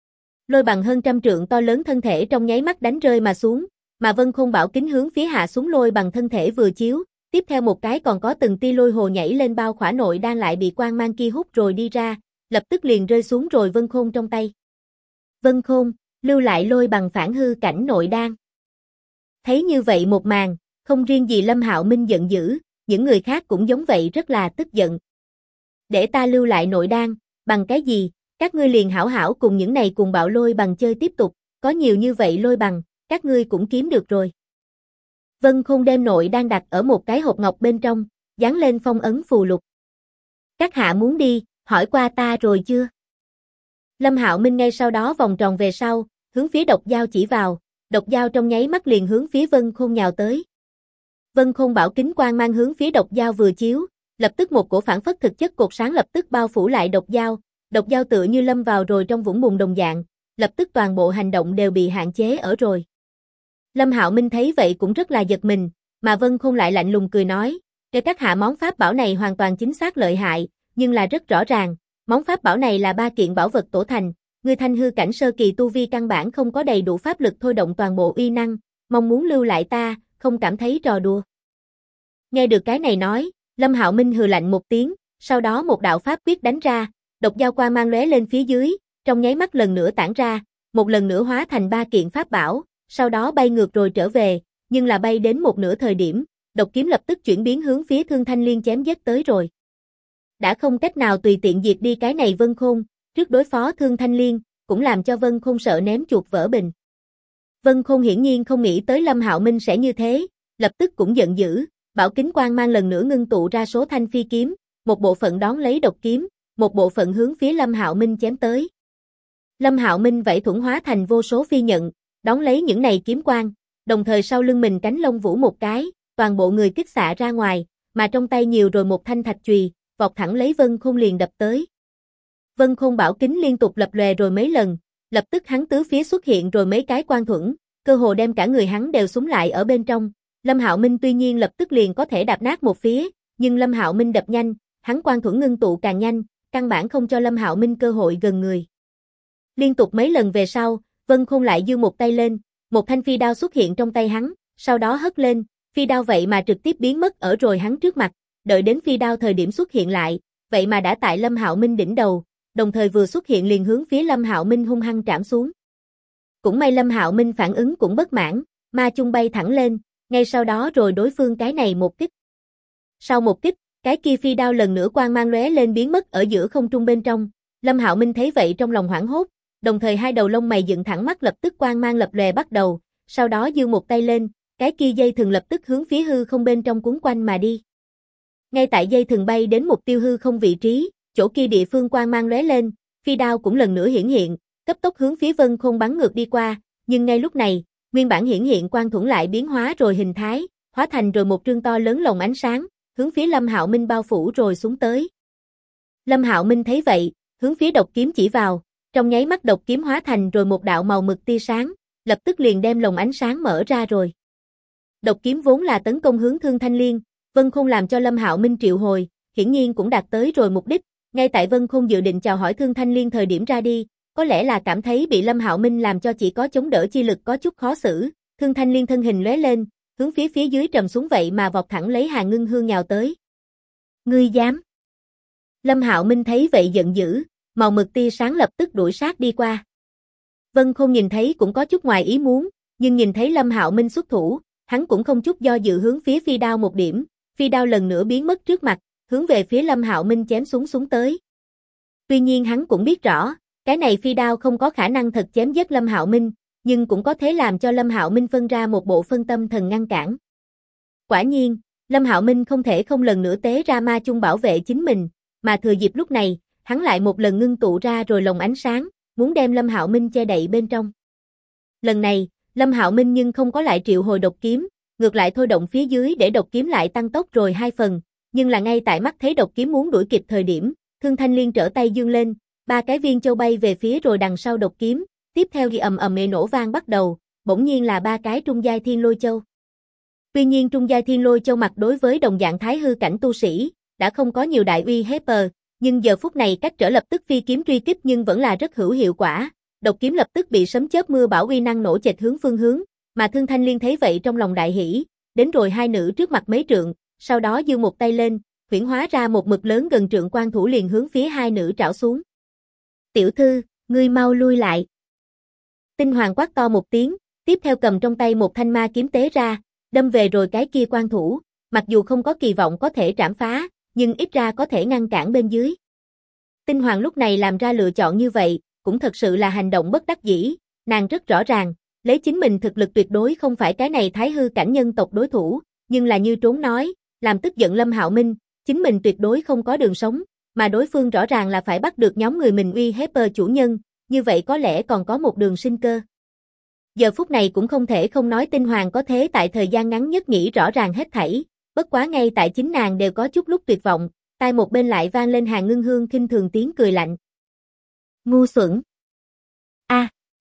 Lôi Bằng hơn trăm trượng to lớn thân thể trong nháy mắt đánh rơi mà xuống, mà Vân Khôn bảo kính hướng phía hạ xuống Lôi Bằng thân thể vừa chiếu, tiếp theo một cái còn có từng tia lôi hồ nhảy lên bao khỏa nội đang lại bị quang mang kia hút rồi đi ra, lập tức liền rơi xuống rồi Vân Khôn trong tay. Vân Khôn, lưu lại Lôi Bằng phản hư cảnh nội đan. Thấy như vậy một màn, không riêng gì Lâm Hạo Minh giận dữ, những người khác cũng giống vậy rất là tức giận. Để ta lưu lại nội đan, bằng cái gì, các ngươi liền hảo hảo cùng những này cùng bạo Lôi Bằng chơi tiếp tục, có nhiều như vậy Lôi Bằng, các ngươi cũng kiếm được rồi. Vân Khôn đem nội đan đặt ở một cái hộp ngọc bên trong, dán lên phong ấn phù lục. Các hạ muốn đi, hỏi qua ta rồi chưa? Lâm Hạo Minh ngay sau đó vòng tròn về sau, hướng phía độc dao chỉ vào, độc dao trong nháy mắt liền hướng phía Vân Khôn nhào tới. Vân Khôn bảo kính quang mang hướng phía độc dao vừa chiếu, lập tức một cổ phản phất thực chất cột sáng lập tức bao phủ lại độc dao tựa như lâm vào rồi trong vũng bùn đồng dạng, lập tức toàn bộ hành động đều bị hạn chế ở rồi. Lâm Hạo Minh thấy vậy cũng rất là giật mình, mà Vân Khôn lại lạnh lùng cười nói, "Để các hạ món pháp bảo này hoàn toàn chính xác lợi hại, nhưng là rất rõ ràng, món pháp bảo này là ba kiện bảo vật tổ thành, ngươi thanh hư cảnh sơ kỳ tu vi căn bản không có đầy đủ pháp lực thôi động toàn bộ uy năng, mong muốn lưu lại ta, không cảm thấy trò đùa." Nghe được cái này nói, Lâm Hạo Minh hừ lạnh một tiếng, sau đó một đạo pháp quyết đánh ra, độc dao quang mang lóe lên phía dưới, trong nháy mắt lần nữa tản ra, một lần nữa hóa thành ba kiện pháp bảo, sau đó bay ngược rồi trở về, nhưng là bay đến một nửa thời điểm, độc kiếm lập tức chuyển biến hướng phía Thương Thanh Liên chém giết tới rồi. Đã không cách nào tùy tiện diệt đi cái này Vân Khôn, trước đối phó Thương Thanh Liên, cũng làm cho Vân Khôn sợ ném chuột vỡ bình. Vân Khôn hiển nhiên không nghĩ tới Lâm Hạo Minh sẽ như thế, lập tức cũng giận dữ, bảo kính quang mang lần nữa ngưng tụ ra số thanh phi kiếm, một bộ phận đón lấy độc kiếm, một bộ phận hướng phía Lâm Hạo Minh chém tới. Lâm Hạo Minh vậy thuẫn hóa thành vô số phi nhận, đón lấy những này kiếm quang, đồng thời sau lưng mình cánh lông vũ một cái, toàn bộ người kích xạ ra ngoài, mà trong tay nhiều rồi một thanh thạch chùy, vọt thẳng lấy Vân Khôn liền đập tới. Vân Khôn bảo kính liên tục lập lòe rồi mấy lần, lập tức hắn tứ phía xuất hiện rồi mấy cái quan thuẫn, cơ hồ đem cả người hắn đều súng lại ở bên trong. Lâm Hạo Minh tuy nhiên lập tức liền có thể đạp nát một phía, nhưng Lâm Hạo Minh đập nhanh, hắn quan thuẫn ngưng tụ càng nhanh, căn bản không cho Lâm Hạo Minh cơ hội gần người. Liên tục mấy lần về sau, Vân Khôn lại giơ một tay lên, một thanh phi đao xuất hiện trong tay hắn, sau đó hất lên, phi đao vậy mà trực tiếp biến mất ở rồi hắn trước mặt, đợi đến phi đao thời điểm xuất hiện lại, vậy mà đã tại Lâm Hạo Minh đỉnh đầu, đồng thời vừa xuất hiện liền hướng phía Lâm Hạo Minh hung hăng trảm xuống. Cũng may Lâm Hạo Minh phản ứng cũng bất mãn, ma chung bay thẳng lên, ngay sau đó rồi đối phương cái này một kích. Sau một kích, cái kia phi đao lần nữa quang mang lóe lên biến mất ở giữa không trung bên trong. Lâm Hạo Minh thấy vậy trong lòng hoảng hốt, đồng thời hai đầu lông mày dựng thẳng mắt lập tức quang mang lập lòe bắt đầu, sau đó giơ một tay lên, cái kia dây thừng lập tức hướng phía hư không bên trong cuốn quanh mà đi. Ngay tại dây thừng bay đến mục tiêu hư không vị trí, chỗ kia địa phương quang mang lóe lên, phi đao cũng lần nữa hiển hiện, cấp tốc hướng phía Vân Khôn bắn ngược đi qua, nhưng ngay lúc này, nguyên bản hiển hiện quang thuẫn lại biến hóa rồi hình thái, hóa thành rồi một trương to lớn lồng ánh sáng, hướng phía Lâm Hạo Minh bao phủ rồi xuống tới. Lâm Hạo Minh thấy vậy, hướng phía độc kiếm chỉ vào, trong nháy mắt độc kiếm hóa thành rồi một đạo màu mực tia sáng, lập tức liền đem lồng ánh sáng mở ra rồi. Độc kiếm vốn là tấn công hướng Thương Thanh Liên, Vân Khôn làm cho Lâm Hạo Minh triệu hồi, hiển nhiên cũng đạt tới rồi mục đích, ngay tại Vân Khôn dự định chào hỏi Thương Thanh Liên thời điểm ra đi, có lẽ là cảm thấy bị Lâm Hạo Minh làm cho chỉ có chống đỡ chi lực có chút khó xử, Thương Thanh Liên thân hình lóe lên, hướng phía dưới trầm xuống vậy mà vọt thẳng lấy Hàn Ngưng Hương nhào tới. Ngươi dám? Lâm Hạo Minh thấy vậy giận dữ, màu mực tia sáng lập tức đuổi sát đi qua. Vân Khôn nhìn thấy cũng có chút ngoài ý muốn, nhưng nhìn thấy Lâm Hạo Minh xuất thủ, hắn cũng không chút do dự hướng phía phi đao một điểm, phi đao lần nữa biến mất trước mặt, hướng về phía Lâm Hạo Minh chém xuống tới. Tuy nhiên hắn cũng biết rõ, cái này phi đao không có khả năng thật chém giết Lâm Hạo Minh, nhưng cũng có thể làm cho Lâm Hạo Minh phân ra một bộ phân tâm thần ngăn cản. Quả nhiên, Lâm Hạo Minh không thể không lần nữa tế ra ma chung bảo vệ chính mình, mà thừa dịp lúc này, hắn lại một lần ngưng tụ ra rồi lồng ánh sáng, muốn đem Lâm Hạo Minh che đậy bên trong. Lần này, Lâm Hạo Minh nhưng không có lại triệu hồi độc kiếm, ngược lại thôi động phía dưới để độc kiếm lại tăng tốc rồi 2 phần, nhưng là ngay tại mắt thấy độc kiếm muốn đuổi kịp thời điểm, Thương Thanh Liên trở tay giương lên, 3 cái viên châu bay về phía rồi đằng sau độc kiếm, tiếp theo thì ầm ầm nổ vang bắt đầu, bỗng nhiên là 3 cái trung giai thiên lôi châu. Tuy nhiên trung giai thiên lôi châu mặt đối với đồng dạng thái hư cảnh tu sĩ, đã không có nhiều đại uy hiếp, nhưng giờ phút này cách trở lập tức phi kiếm truy kích nhưng vẫn là rất hữu hiệu quả. Độc kiếm lập tức bị sấm chớp mưa bão uy năng nổ chệch phương hướng, mà Thương Thanh Liên thấy vậy trong lòng đại hỉ, đến rồi hai nữ trước mặt mấy trượng, sau đó giơ một tay lên, huyễn hóa ra một mực lớn gần trượng quan thủ liền hướng phía hai nữ trảo xuống. "Tiểu thư, ngươi mau lui lại." Tinh Hoàng quát to một tiếng, tiếp theo cầm trong tay một thanh ma kiếm tế ra, đâm về rồi cái kia quan thủ, mặc dù không có kỳ vọng có thể trảm phá, nhưng ít ra có thể ngăn cản bên dưới. Tinh Hoàng lúc này làm ra lựa chọn như vậy, cũng thật sự là hành động bất đắc dĩ, nàng rất rõ ràng, lấy chính mình thực lực tuyệt đối không phải cái này thái hư cảnh nhân tộc đối thủ, nhưng là như trốn nói, làm tức giận Lâm Hạo Minh, chính mình tuyệt đối không có đường sống, mà đối phương rõ ràng là phải bắt được nhóm người mình uy hiếp chủ nhân, như vậy có lẽ còn có một đường sinh cơ. Giờ phút này cũng không thể không nói Tinh Hoàng có thế tại thời gian ngắn nhất nghĩ rõ ràng hết thảy, bất quá ngay tại chính nàng đều có chút lúc tuyệt vọng, tai một bên lại vang lên Hàn Ngưng Hương khinh thường tiếng cười lạnh. Ngu xuẩn. A.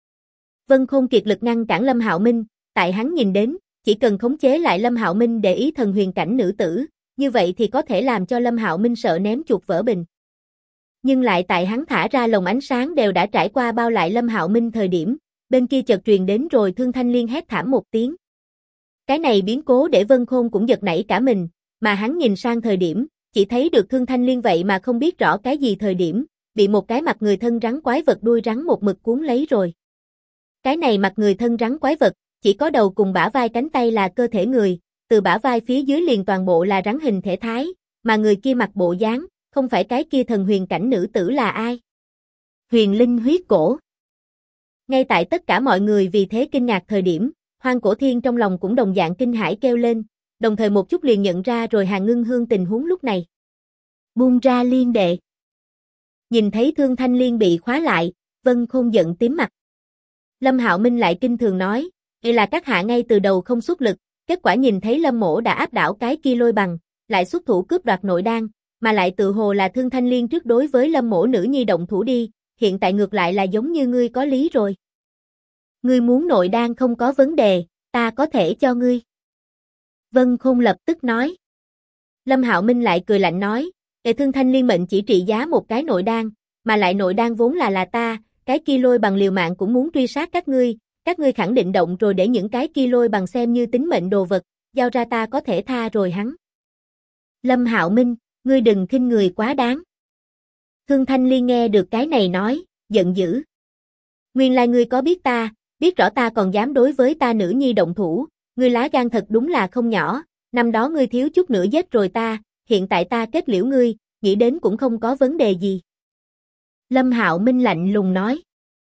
Vân Khôn kiệt lực ngăn cản Lâm Hạo Minh, tại hắn nhìn đến, chỉ cần khống chế lại Lâm Hạo Minh để ý thần huyền cảnh nữ tử, như vậy thì có thể làm cho Lâm Hạo Minh sợ ném chuột vỡ bình. Nhưng lại tại hắn thả ra lồng ánh sáng đều đã trải qua bao lại Lâm Hạo Minh thời điểm, bên kia chợt truyền đến rồi Thương Thanh Liên hét thảm một tiếng. Cái này biến cố để Vân Khôn cũng giật nảy cả mình, mà hắn nhìn sang thời điểm, chỉ thấy được Thương Thanh Liên vậy mà không biết rõ cái gì thời điểm, bị một cái mặt người thân rắn quái vật đuôi rắn một mực cuốn lấy rồi. Cái này mặt người thân rắn quái vật, chỉ có đầu cùng bả vai cánh tay là cơ thể người, từ bả vai phía dưới liền toàn bộ là rắn hình thể thái, mà người kia mặc bộ dáng, không phải cái kia thần huyền cảnh nữ tử là ai? Huyền linh huyết cổ. Ngay tại tất cả mọi người vì thế kinh ngạc thời điểm, Hoang Cổ Thiên trong lòng cũng đồng dạng kinh hãi kêu lên, đồng thời một chút liền nhận ra rồi Hàn Ngưng Hương tình huống lúc này. Buông ra liên đệ. Nhìn thấy Thương Thanh Liên bị khóa lại, Vân Khôn giận tím mặt. Lâm Hạo Minh lại kinh thường nói, vậy là các hạ ngay từ đầu không xuất lực, kết quả nhìn thấy Lâm Mỗ đã áp đảo cái kia lôi bằng, lại xuất thủ cướp đoạt nội đan, mà lại tự hồ là Thương Thanh Liên trước đối với Lâm mỗ nữ nhi động thủ đi, hiện tại ngược lại là giống như ngươi có lý rồi. Ngươi muốn nội đan không có vấn đề, ta có thể cho ngươi. Vân Khôn lập tức nói. Lâm Hạo Minh lại cười lạnh nói, Thương Thanh Liên mệnh chỉ trị giá một cái nội đan, mà lại nội đan vốn là ta, cái kia Lôi Bằng liều mạng cũng muốn truy sát các ngươi khẳng định động rồi để những cái kia Lôi Bằng xem như tính mệnh đồ vật, giao ra ta có thể tha rồi hắn. Lâm Hạo Minh, ngươi đừng khinh người quá đáng. Thương Thanh Liên nghe được cái này nói, giận dữ. Nguyên lai ngươi có biết rõ ta còn dám đối với ta nữ nhi động thủ, ngươi lá gan thật đúng là không nhỏ, năm đó ngươi thiếu chút nữa giết rồi ta, hiện tại ta kết liễu ngươi, nghĩ đến cũng không có vấn đề gì. Lâm Hạo Minh lạnh lùng nói.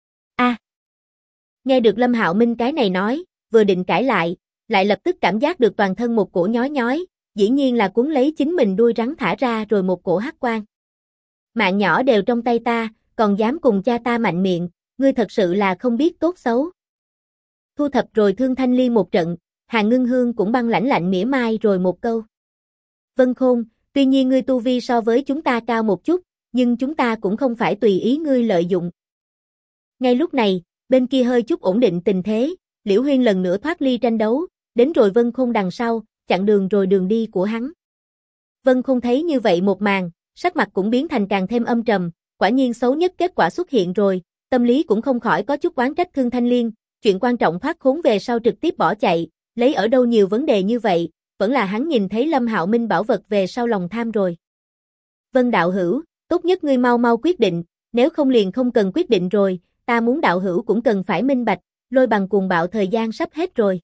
Nghe được Lâm Hạo Minh cái này nói, vừa định cãi lại lập tức cảm giác được toàn thân một cổ nhói nhói, dĩ nhiên là cuốn lấy chính mình đuôi rắn thả ra rồi một cổ hắc quang. Mạng nhỏ đều trong tay ta, còn dám cùng cha ta mạnh miệng, ngươi thật sự là không biết tốt xấu. Thu thập rồi Thương Thanh Liên một trận, Hàn Ngưng Hương cũng băng lãnh lạnh mỉa mai rồi một câu. Vân Khôn, tuy nhiên ngươi tu vi so với chúng ta cao một chút, nhưng chúng ta cũng không phải tùy ý ngươi lợi dụng. Ngay lúc này, bên kia hơi chút ổn định tình thế, Liễu Huyên lần nữa thoát ly tranh đấu, đến rồi Vân Khôn đằng sau, chặn đường rồi đường đi của hắn. Vân Khôn thấy như vậy một màn, sắc mặt cũng biến thành càng thêm âm trầm, quả nhiên xấu nhất kết quả xuất hiện rồi, tâm lý cũng không khỏi có chút oán trách Thương Thanh Liên, chuyện quan trọng thoát khốn về sau trực tiếp bỏ chạy, lấy ở đâu nhiều vấn đề như vậy, vẫn là hắn nhìn thấy Lâm Hạo Minh bảo vật về sau lòng tham rồi. Vân đạo hữu, tốt nhất ngươi mau mau quyết định, nếu không liền không cần quyết định rồi, ta muốn đạo hữu cũng cần phải minh bạch, Lôi Bằng cuồng bạo thời gian sắp hết rồi.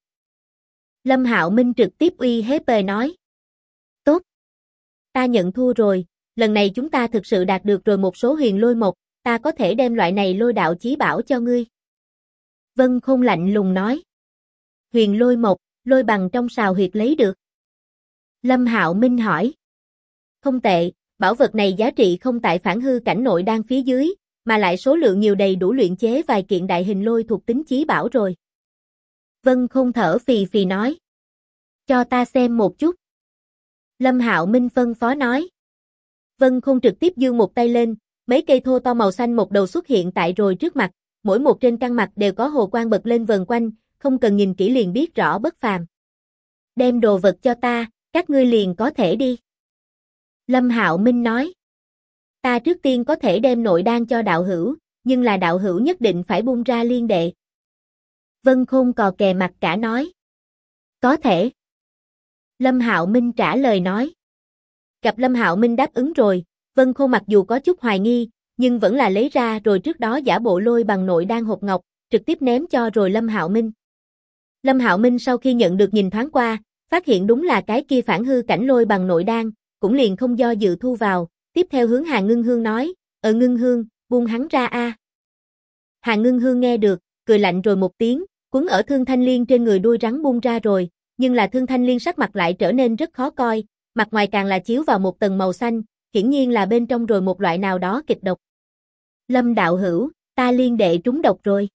Lâm Hạo Minh trực tiếp uy hiếp nói. Tốt. Ta nhận thua rồi, lần này chúng ta thực sự đạt được rồi một số huyền lôi mộc, ta có thể đem loại này lôi đạo chí bảo cho ngươi. Vân Khôn lạnh lùng nói. Huyền lôi mộc, Lôi Bằng trong sào huyệt lấy được. Lâm Hạo Minh hỏi. Không tệ, bảo vật này giá trị không tại phản hư cảnh nội đan phía dưới, mà lại số lượng nhiều đầy đủ luyện chế vài kiện đại hình lôi thuộc tính chí bảo rồi. Vân Khôn thở phì phì nói. Cho ta xem một chút. Lâm Hạo Minh phân phó nói. Vân Khôn trực tiếp giương một tay lên, mấy cây thô to màu xanh một đầu xuất hiện tại rồi trước mặt, mỗi một trên căn mặt đều có hồ quang bật lên vần quanh, không cần nhìn kỹ liền biết rõ bất phàm. Đem đồ vật cho ta, các ngươi liền có thể đi. Lâm Hạo Minh nói. Ta trước tiên có thể đem nội đan cho đạo hữu, nhưng là đạo hữu nhất định phải buông ra liên đệ. Vân Khôn cò kè mặt cả nói. Có thể. Lâm Hạo Minh trả lời nói. Gặp Lâm Hạo Minh đáp ứng rồi, Vân Khôn mặc dù có chút hoài nghi, nhưng vẫn là lấy ra rồi trước đó giả bộ Lôi Bằng nội đan hộp ngọc, trực tiếp ném cho rồi Lâm Hạo Minh. Lâm Hạo Minh sau khi nhận được nhìn thoáng qua, phát hiện đúng là cái kia phản hư cảnh Lôi Bằng nội đan, cũng liền không do dự thu vào, tiếp theo hướng Hàn Ngưng Hương nói, Ngưng Hương, buông hắn ra a. Hàn Ngưng Hương nghe được, cười lạnh rồi một tiếng, quấn ở Thương Thanh Liên trên người đuôi rắn buông ra rồi, nhưng là Thương Thanh Liên sắc mặt lại trở nên rất khó coi, mặt ngoài càng là chiếu vào một tầng màu xanh, hiển nhiên là bên trong rồi một loại nào đó kịch độc. Lâm đạo hữu, ta liên đệ trúng độc rồi.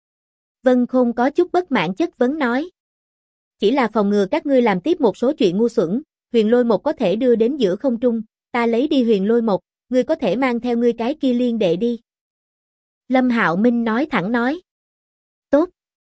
Vân Khôn có chút bất mãn chất vấn nói. Chỉ là phòng ngừa các ngươi làm tiếp một số chuyện ngu xuẩn, huyền lôi mộc có thể đưa đến giữa không trung, ta lấy đi huyền lôi mộc, ngươi có thể mang theo ngươi cái kia liên đệ đi. Lâm Hạo Minh nói thẳng nói. Tốt.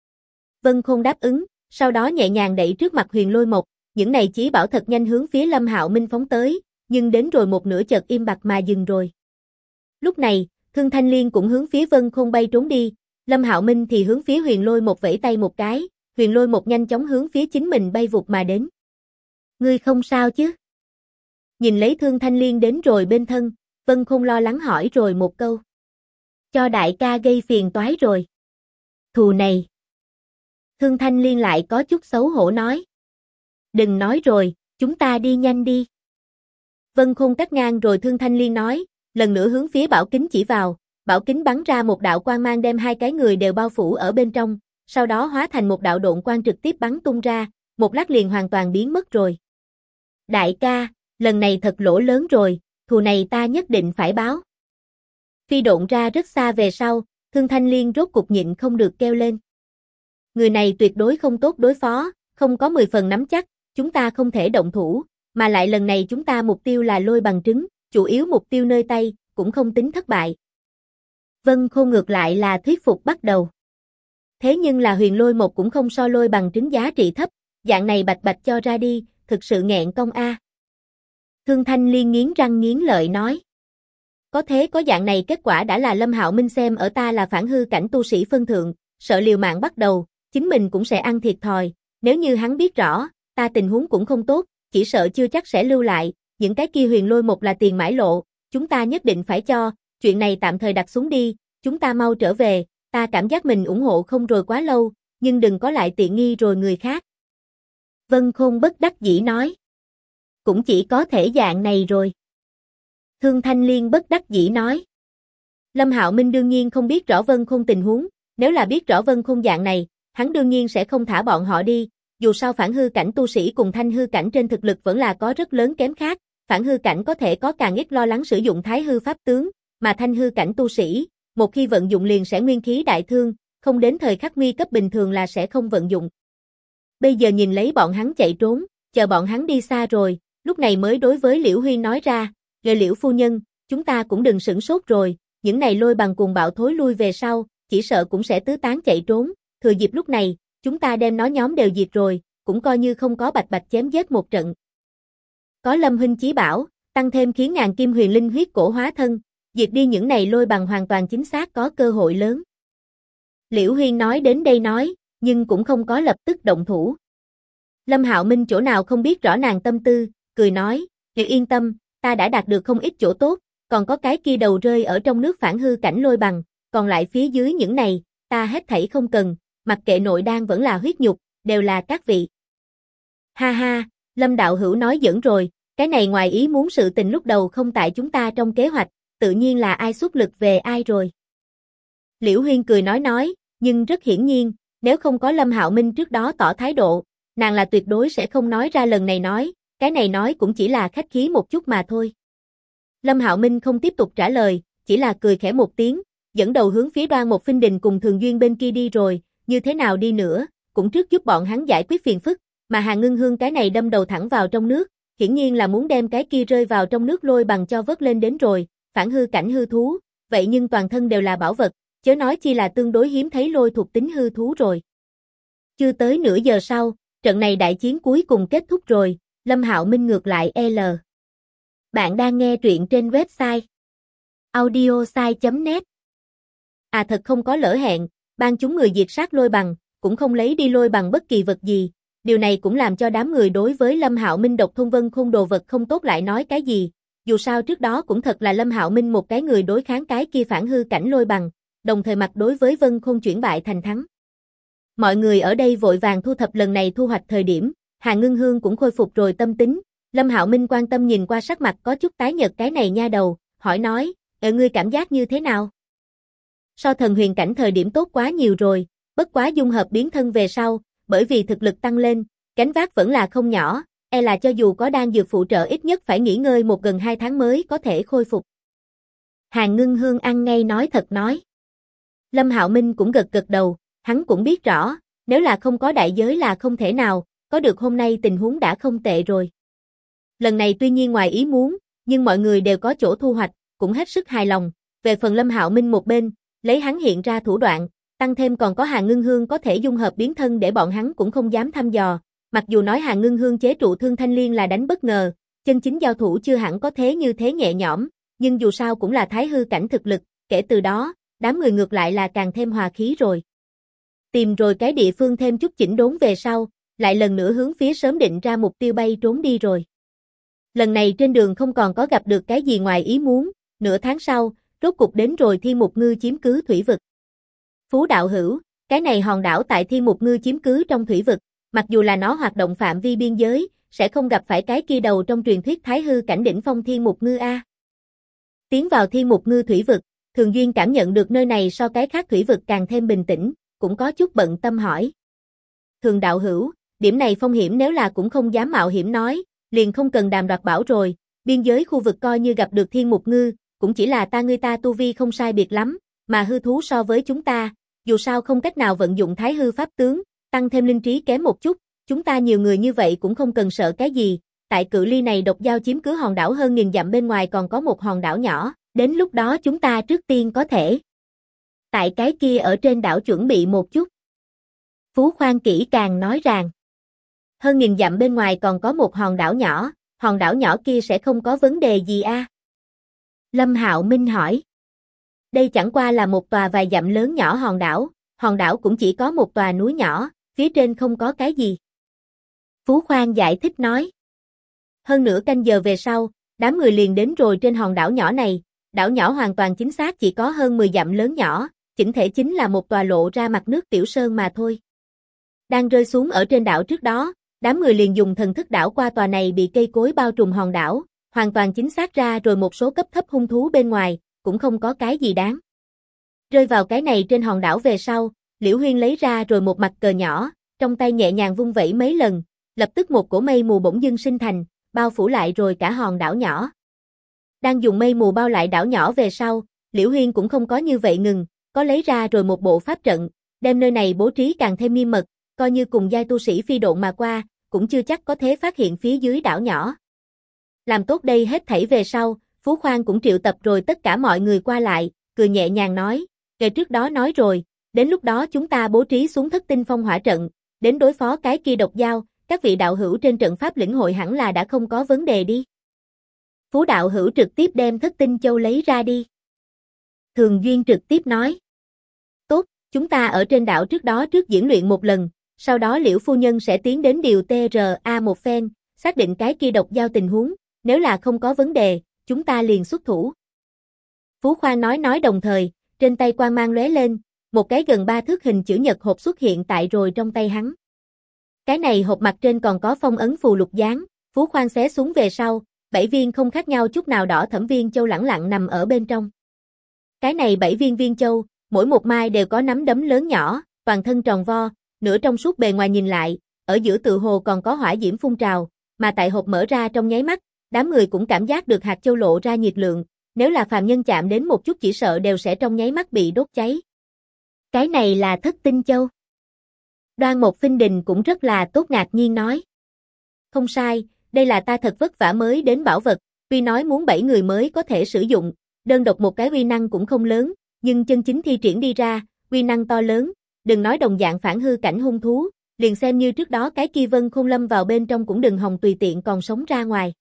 Vân Khôn đáp ứng, sau đó nhẹ nhàng đẩy trước mặt huyền lôi mộc, những này chí bảo thật nhanh hướng phía Lâm Hạo Minh phóng tới, nhưng đến rồi một nửa chợt im bặt mà dừng rồi. Lúc này, Thương Thanh Liên cũng hướng phía Vân Khôn bay trốn đi, Lâm Hạo Minh thì hướng phía huyền lôi mộc vẫy tay một cái, huyền lôi mộc nhanh chóng hướng phía chính mình bay vụt mà đến. Ngươi không sao chứ? Nhìn lấy Thương Thanh Liên đến rồi bên thân, Vân Khôn lo lắng hỏi rồi một câu. Cho đại ca gây phiền toái rồi. Thù này. Thương Thanh Liên lại có chút xấu hổ nói. Đừng nói rồi, chúng ta đi nhanh đi. Vân Khôn cắt ngang rồi Thương Thanh Liên nói, lần nữa hướng phía bảo kính chỉ vào, bảo kính bắn ra một đạo quang mang đem hai cái người đều bao phủ ở bên trong, sau đó hóa thành một đạo độn quang trực tiếp bắn tung ra, một lát liền hoàn toàn biến mất rồi. Đại ca, lần này thật lỗ lớn rồi, thù này ta nhất định phải báo. Phi độn ra rất xa về sau, Thương Thanh Liên rốt cục nhịn không được kêu lên. Người này tuyệt đối không tốt đối phó, không có 10 phần nắm chắc, chúng ta không thể động thủ, mà lại lần này chúng ta mục tiêu là lôi bằng trứng, chủ yếu mục tiêu nơi tay, cũng không tính thất bại. Vân Khôn ngược lại là thuyết phục bắt đầu. Thế nhưng là huyền lôi một cũng không so lôi bằng trứng giá trị thấp, dạng này bạch bạch cho ra đi, thực sự nghẹn công a. Thương Thanh Liên nghiến răng nghiến lợi nói. Có thế có dạng này kết quả đã là Lâm Hạo Minh xem ở ta là phản hư cảnh tu sĩ phân thượng, sợ liều mạng bắt đầu, chính mình cũng sẽ ăn thiệt thòi, nếu như hắn biết rõ, ta tình huống cũng không tốt, chỉ sợ chưa chắc sẽ lưu lại, những cái kia huyền lôi một là tiền mãi lộ, chúng ta nhất định phải cho, chuyện này tạm thời đặt xuống đi, chúng ta mau trở về, ta cảm giác mình ủng hộ không rồi quá lâu, nhưng đừng có lại tiện nghi rồi người khác. Vân Khôn bất đắc dĩ nói. Cũng chỉ có thể dạng này rồi. Thương Thanh Liên bất đắc dĩ nói. Lâm Hạo Minh đương nhiên không biết rõ Vân Khôn tình huống, nếu là biết rõ Vân Khôn dạng này, hắn đương nhiên sẽ không thả bọn họ đi, dù sao phản hư cảnh tu sĩ cùng thanh hư cảnh trên thực lực vẫn là có rất lớn kém khác, phản hư cảnh có thể có càng ít lo lắng sử dụng thái hư pháp tướng, mà thanh hư cảnh tu sĩ, một khi vận dụng liền sẽ nguyên khí đại thương, không đến thời khắc nguy cấp bình thường là sẽ không vận dụng. Bây giờ nhìn lấy bọn hắn chạy trốn, chờ bọn hắn đi xa rồi, lúc này mới đối với Liễu Huy nói ra, Liễu phu nhân, chúng ta cũng đừng sửng sốt rồi, những này lôi bằng cuồng bạo thối lui về sau, chỉ sợ cũng sẽ tứ tán chạy trốn, thừa dịp lúc này, chúng ta đem nó nhóm đều diệt rồi, cũng coi như không có bạch bạch chém giết một trận. Có Lâm huynh chí bảo, tăng thêm khiến ngàn kim huyền linh huyết cổ hóa thân, diệt đi những này lôi bằng hoàn toàn chính xác có cơ hội lớn. Liễu Huy nói đến đây nói, nhưng cũng không có lập tức động thủ. Lâm Hạo Minh chỗ nào không biết rõ nàng tâm tư, cười nói, yên tâm, ta đã đạt được không ít chỗ tốt, còn có cái kia đầu rơi ở trong nước phản hư cảnh lôi bằng, còn lại phía dưới những này, ta hết thảy không cần, mặc kệ nội đan vẫn là huyết nhục, đều là các vị. Ha ha, Lâm đạo hữu nói giỡn rồi, cái này ngoài ý muốn sự tình lúc đầu không tại chúng ta trong kế hoạch, tự nhiên là ai xuất lực về ai rồi. Liễu Huyên cười nói, nhưng rất hiển nhiên, nếu không có Lâm Hạo Minh trước đó tỏ thái độ, nàng là tuyệt đối sẽ không nói ra lần này nói, cái này nói cũng chỉ là khách khí một chút mà thôi. Lâm Hạo Minh không tiếp tục trả lời, chỉ là cười khẽ một tiếng, dẫn đầu hướng phía Đoan một Phinh Đình cùng Thường Duyên bên kia đi rồi, như thế nào đi nữa, cũng trước giúp bọn hắn giải quyết phiền phức, mà Hà Ngưng Hương cái này đâm đầu thẳng vào trong nước, hiển nhiên là muốn đem cái kia rơi vào trong nước lôi bằng cho vớt lên đến rồi, phản hư cảnh hư thú, vậy nhưng toàn thân đều là bảo vật, chớ nói chi là tương đối hiếm thấy lôi thuộc tính hư thú rồi. Chưa tới nửa giờ sau, trận này đại chiến cuối cùng kết thúc rồi, Lâm Hạo Minh ngược lại L. Bạn đang nghe truyện trên website audiosai.net. À thật không có lỡ hẹn, ban chúng người diệt sát lôi bằng, cũng không lấy đi lôi bằng bất kỳ vật gì, điều này cũng làm cho đám người đối với Lâm Hạo Minh độc thôn Vân Khôn đồ vật không tốt lại nói cái gì, dù sao trước đó cũng thật là Lâm Hạo Minh một cái người đối kháng cái kia phản hư cảnh lôi bằng, đồng thời mặt đối với Vân Khôn chuyển bại thành thắng. Mọi người ở đây vội vàng thu thập lần này thu hoạch thời điểm, Hà Ngưng Hương cũng khôi phục rồi tâm tính, Lâm Hạo Minh quan tâm nhìn qua sắc mặt có chút tái nhợt cái này nha đầu, hỏi nói, ngươi cảm giác như thế nào? So thần huyền cảnh thời điểm tốt quá nhiều rồi, bất quá dung hợp biến thân về sau, bởi vì thực lực tăng lên, gánh vác vẫn là không nhỏ, là cho dù có đan dược phụ trợ ít nhất phải nghỉ ngơi gần 2 tháng mới có thể khôi phục. Hà Ngưng Hương ăn ngay nói thật nói. Lâm Hạo Minh cũng gật gật đầu, hắn cũng biết rõ, nếu là không có đại giới là không thể nào, có được hôm nay tình huống đã không tệ rồi. Lần này tuy nhiên ngoài ý muốn, nhưng mọi người đều có chỗ thu hoạch, cũng hết sức hài lòng, về phần Lâm Hạo Minh một bên, lấy hắn hiện ra thủ đoạn, tăng thêm còn có Hà Ngưng Hương có thể dung hợp biến thân để bọn hắn cũng không dám thăm dò, mặc dù nói Hà Ngưng Hương chế trụ Thương Thanh Liên là đánh bất ngờ, chân chính giao thủ chưa hẳn có thế như thế nhẹ nhõm, nhưng dù sao cũng là thái hư cảnh thực lực, kể từ đó, đám người ngược lại là càng thêm hòa khí rồi. Tìm rồi cái địa phương thêm chút chỉnh đốn về sau, lại lần nữa hướng phía sớm định ra mục tiêu bay trốn đi rồi. Lần này trên đường không còn có gặp được cái gì ngoài ý muốn, nửa tháng sau, rốt cục đến rồi Thiên Mục Ngư chiếm cứ thủy vực. Phú đạo hữu, cái này hòn đảo tại Thiên Mục Ngư chiếm cứ trong thủy vực, mặc dù là nó hoạt động phạm vi biên giới, sẽ không gặp phải cái kia đầu trong truyền thuyết thái hư cảnh đỉnh phong Thiên Mục Ngư a. Tiến vào Thiên Mục Ngư thủy vực, Thường Duyên cảm nhận được nơi này so cái khác thủy vực càng thêm bình tĩnh, cũng có chút bận tâm hỏi. Thường đạo hữu, điểm này phong hiểm nếu là cũng không dám mạo hiểm nói, liền không cần đàm đoạt bảo rồi, biên giới khu vực coi như gặp được Thiên Mục Ngư, cũng chỉ là ta ngươi ta tu vi không sai biệt lắm, mà hư thú so với chúng ta, dù sao không cách nào vận dụng thái hư pháp tướng, tăng thêm linh trí kém một chút, chúng ta nhiều người như vậy cũng không cần sợ cái gì, tại cự ly này độc dao chiếm cứ hòn đảo hơn 1000 dặm bên ngoài còn có một hòn đảo nhỏ, đến lúc đó chúng ta trước tiên có thể tại cái kia ở trên đảo chuẩn bị một chút. Phú Khoan kỹ càng nói rằng, hơn 1000 dặm bên ngoài còn có một hòn đảo nhỏ kia sẽ không có vấn đề gì a? Lâm Hạo Minh hỏi. Đây chẳng qua là một tòa vài dặm lớn nhỏ hòn đảo cũng chỉ có một tòa núi nhỏ, phía trên không có cái gì. Phú Khoan giải thích nói. Hơn nửa canh giờ về sau, đám người liền đến rồi trên hòn đảo nhỏ này, đảo nhỏ hoàn toàn chính xác chỉ có hơn 10 dặm lớn nhỏ, chỉnh thể chính là một tòa lộ ra mặt nước tiểu sơn mà thôi. Đang rơi xuống ở trên đảo trước đó, đám người liền dùng thần thức đảo qua tòa này bị cây cối bao trùm hòn đảo, hoàn toàn chính xác ra rồi một số cấp thấp hung thú bên ngoài, cũng không có cái gì đáng. Rơi vào cái này trên hòn đảo về sau, Liễu Huyên lấy ra rồi một mặt cờ nhỏ, trong tay nhẹ nhàng vung vẩy mấy lần, lập tức một cổ mây mù bỗng dưng sinh thành, bao phủ lại rồi cả hòn đảo nhỏ. Đang dùng mây mù bao lại đảo nhỏ về sau, Liễu Huyên cũng không có như vậy ngừng, có lấy ra rồi một bộ pháp trận, đem nơi này bố trí càng thêm nghiêm mật, coi như cùng giai tu sĩ phi độn mà qua, cũng chưa chắc có thể phát hiện phía dưới đảo nhỏ. Làm tốt đây hết thảy về sau, Phú Khoan cũng triệu tập rồi tất cả mọi người qua lại, cười nhẹ nhàng nói, kể trước đó nói rồi, đến lúc đó chúng ta bố trí xuống Thất Tinh Phong hỏa trận, đến đối phó cái kia độc dao, các vị đạo hữu trên trận pháp lĩnh hội hẳn là đã không có vấn đề đi. Phú đạo hữu trực tiếp đem Thất Tinh Châu lấy ra đi. Thường Duyên trực tiếp nói. Tốt, chúng ta ở trên đảo trước diễn luyện một lần, sau đó Liễu phu nhân sẽ tiến đến điều TRA một phen, xác định cái kia độc dao tình huống, nếu là không có vấn đề, chúng ta liền xuất thủ. Phú Khoan nói đồng thời, trên tay quang mang lóe lên, một cái gần 3 thước hình chữ nhật hộp xuất hiện tại rồi trong tay hắn. Cái này hộp mặt trên còn có phong ấn phù lục dán, Phú Khoan xé xuống về sau, 7 viên không khác nhau chút nào đỏ thẫm viên châu lẳng lặng nằm ở bên trong. Cái này 7 viên châu, mỗi một mai đều có nắm đấm lớn nhỏ, toàn thân tròn vo, nửa trong suốt bề ngoài nhìn lại, ở giữa tự hồ còn có hỏa diễm phun trào, mà tại hộp mở ra trong nháy mắt, đám người cũng cảm giác được hạt châu lộ ra nhiệt lượng, nếu là phàm nhân chạm đến một chút chỉ sợ đều sẽ trong nháy mắt bị đốt cháy. Cái này là Thất Tinh Châu. Đoan Mộc Phinh Đình cũng rất là tốt ngạc nhiên nói. Không sai, đây là ta thật vất vả mới đến bảo vật, tuy nói muốn 7 người mới có thể sử dụng, đơn độc một cái uy năng cũng không lớn, nhưng chân chính thi triển đi ra, uy năng to lớn, đừng nói đồng dạng phản hư cảnh hung thú, liền xem như trước đó cái kia Vân Khôn Lâm vào bên trong cũng đừng hòng tùy tiện còn sống ra ngoài.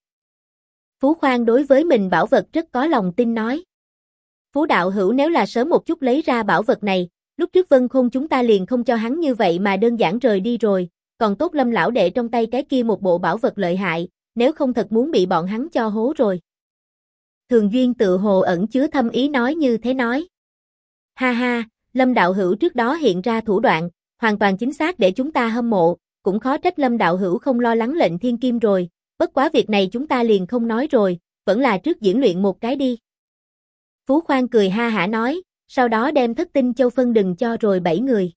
Phú Khoan đối với mình bảo vật rất có lòng tin nói. Phú đạo hữu nếu là sớm một chút lấy ra bảo vật này, lúc trước Vân Khôn chúng ta liền không cho hắn như vậy mà đơn giản rời đi rồi, còn tốt Lâm lão đệ trong tay cái kia một bộ bảo vật lợi hại, nếu không thật muốn bị bọn hắn cho hố rồi. Thường Duyên tự hồ ẩn chứa thâm ý nói như thế nói. Ha ha, Lâm đạo hữu trước đó hiện ra thủ đoạn, hoàn toàn chính xác để chúng ta hâm mộ, cũng khó trách Lâm đạo hữu không lo lắng lệnh thiên kim rồi, bất quá việc này chúng ta liền không nói rồi, vẫn là trước diễn luyện một cái đi. Phú Khoan cười ha hả nói, sau đó đem Thất Tinh Châu phân đừng cho rồi 7 người.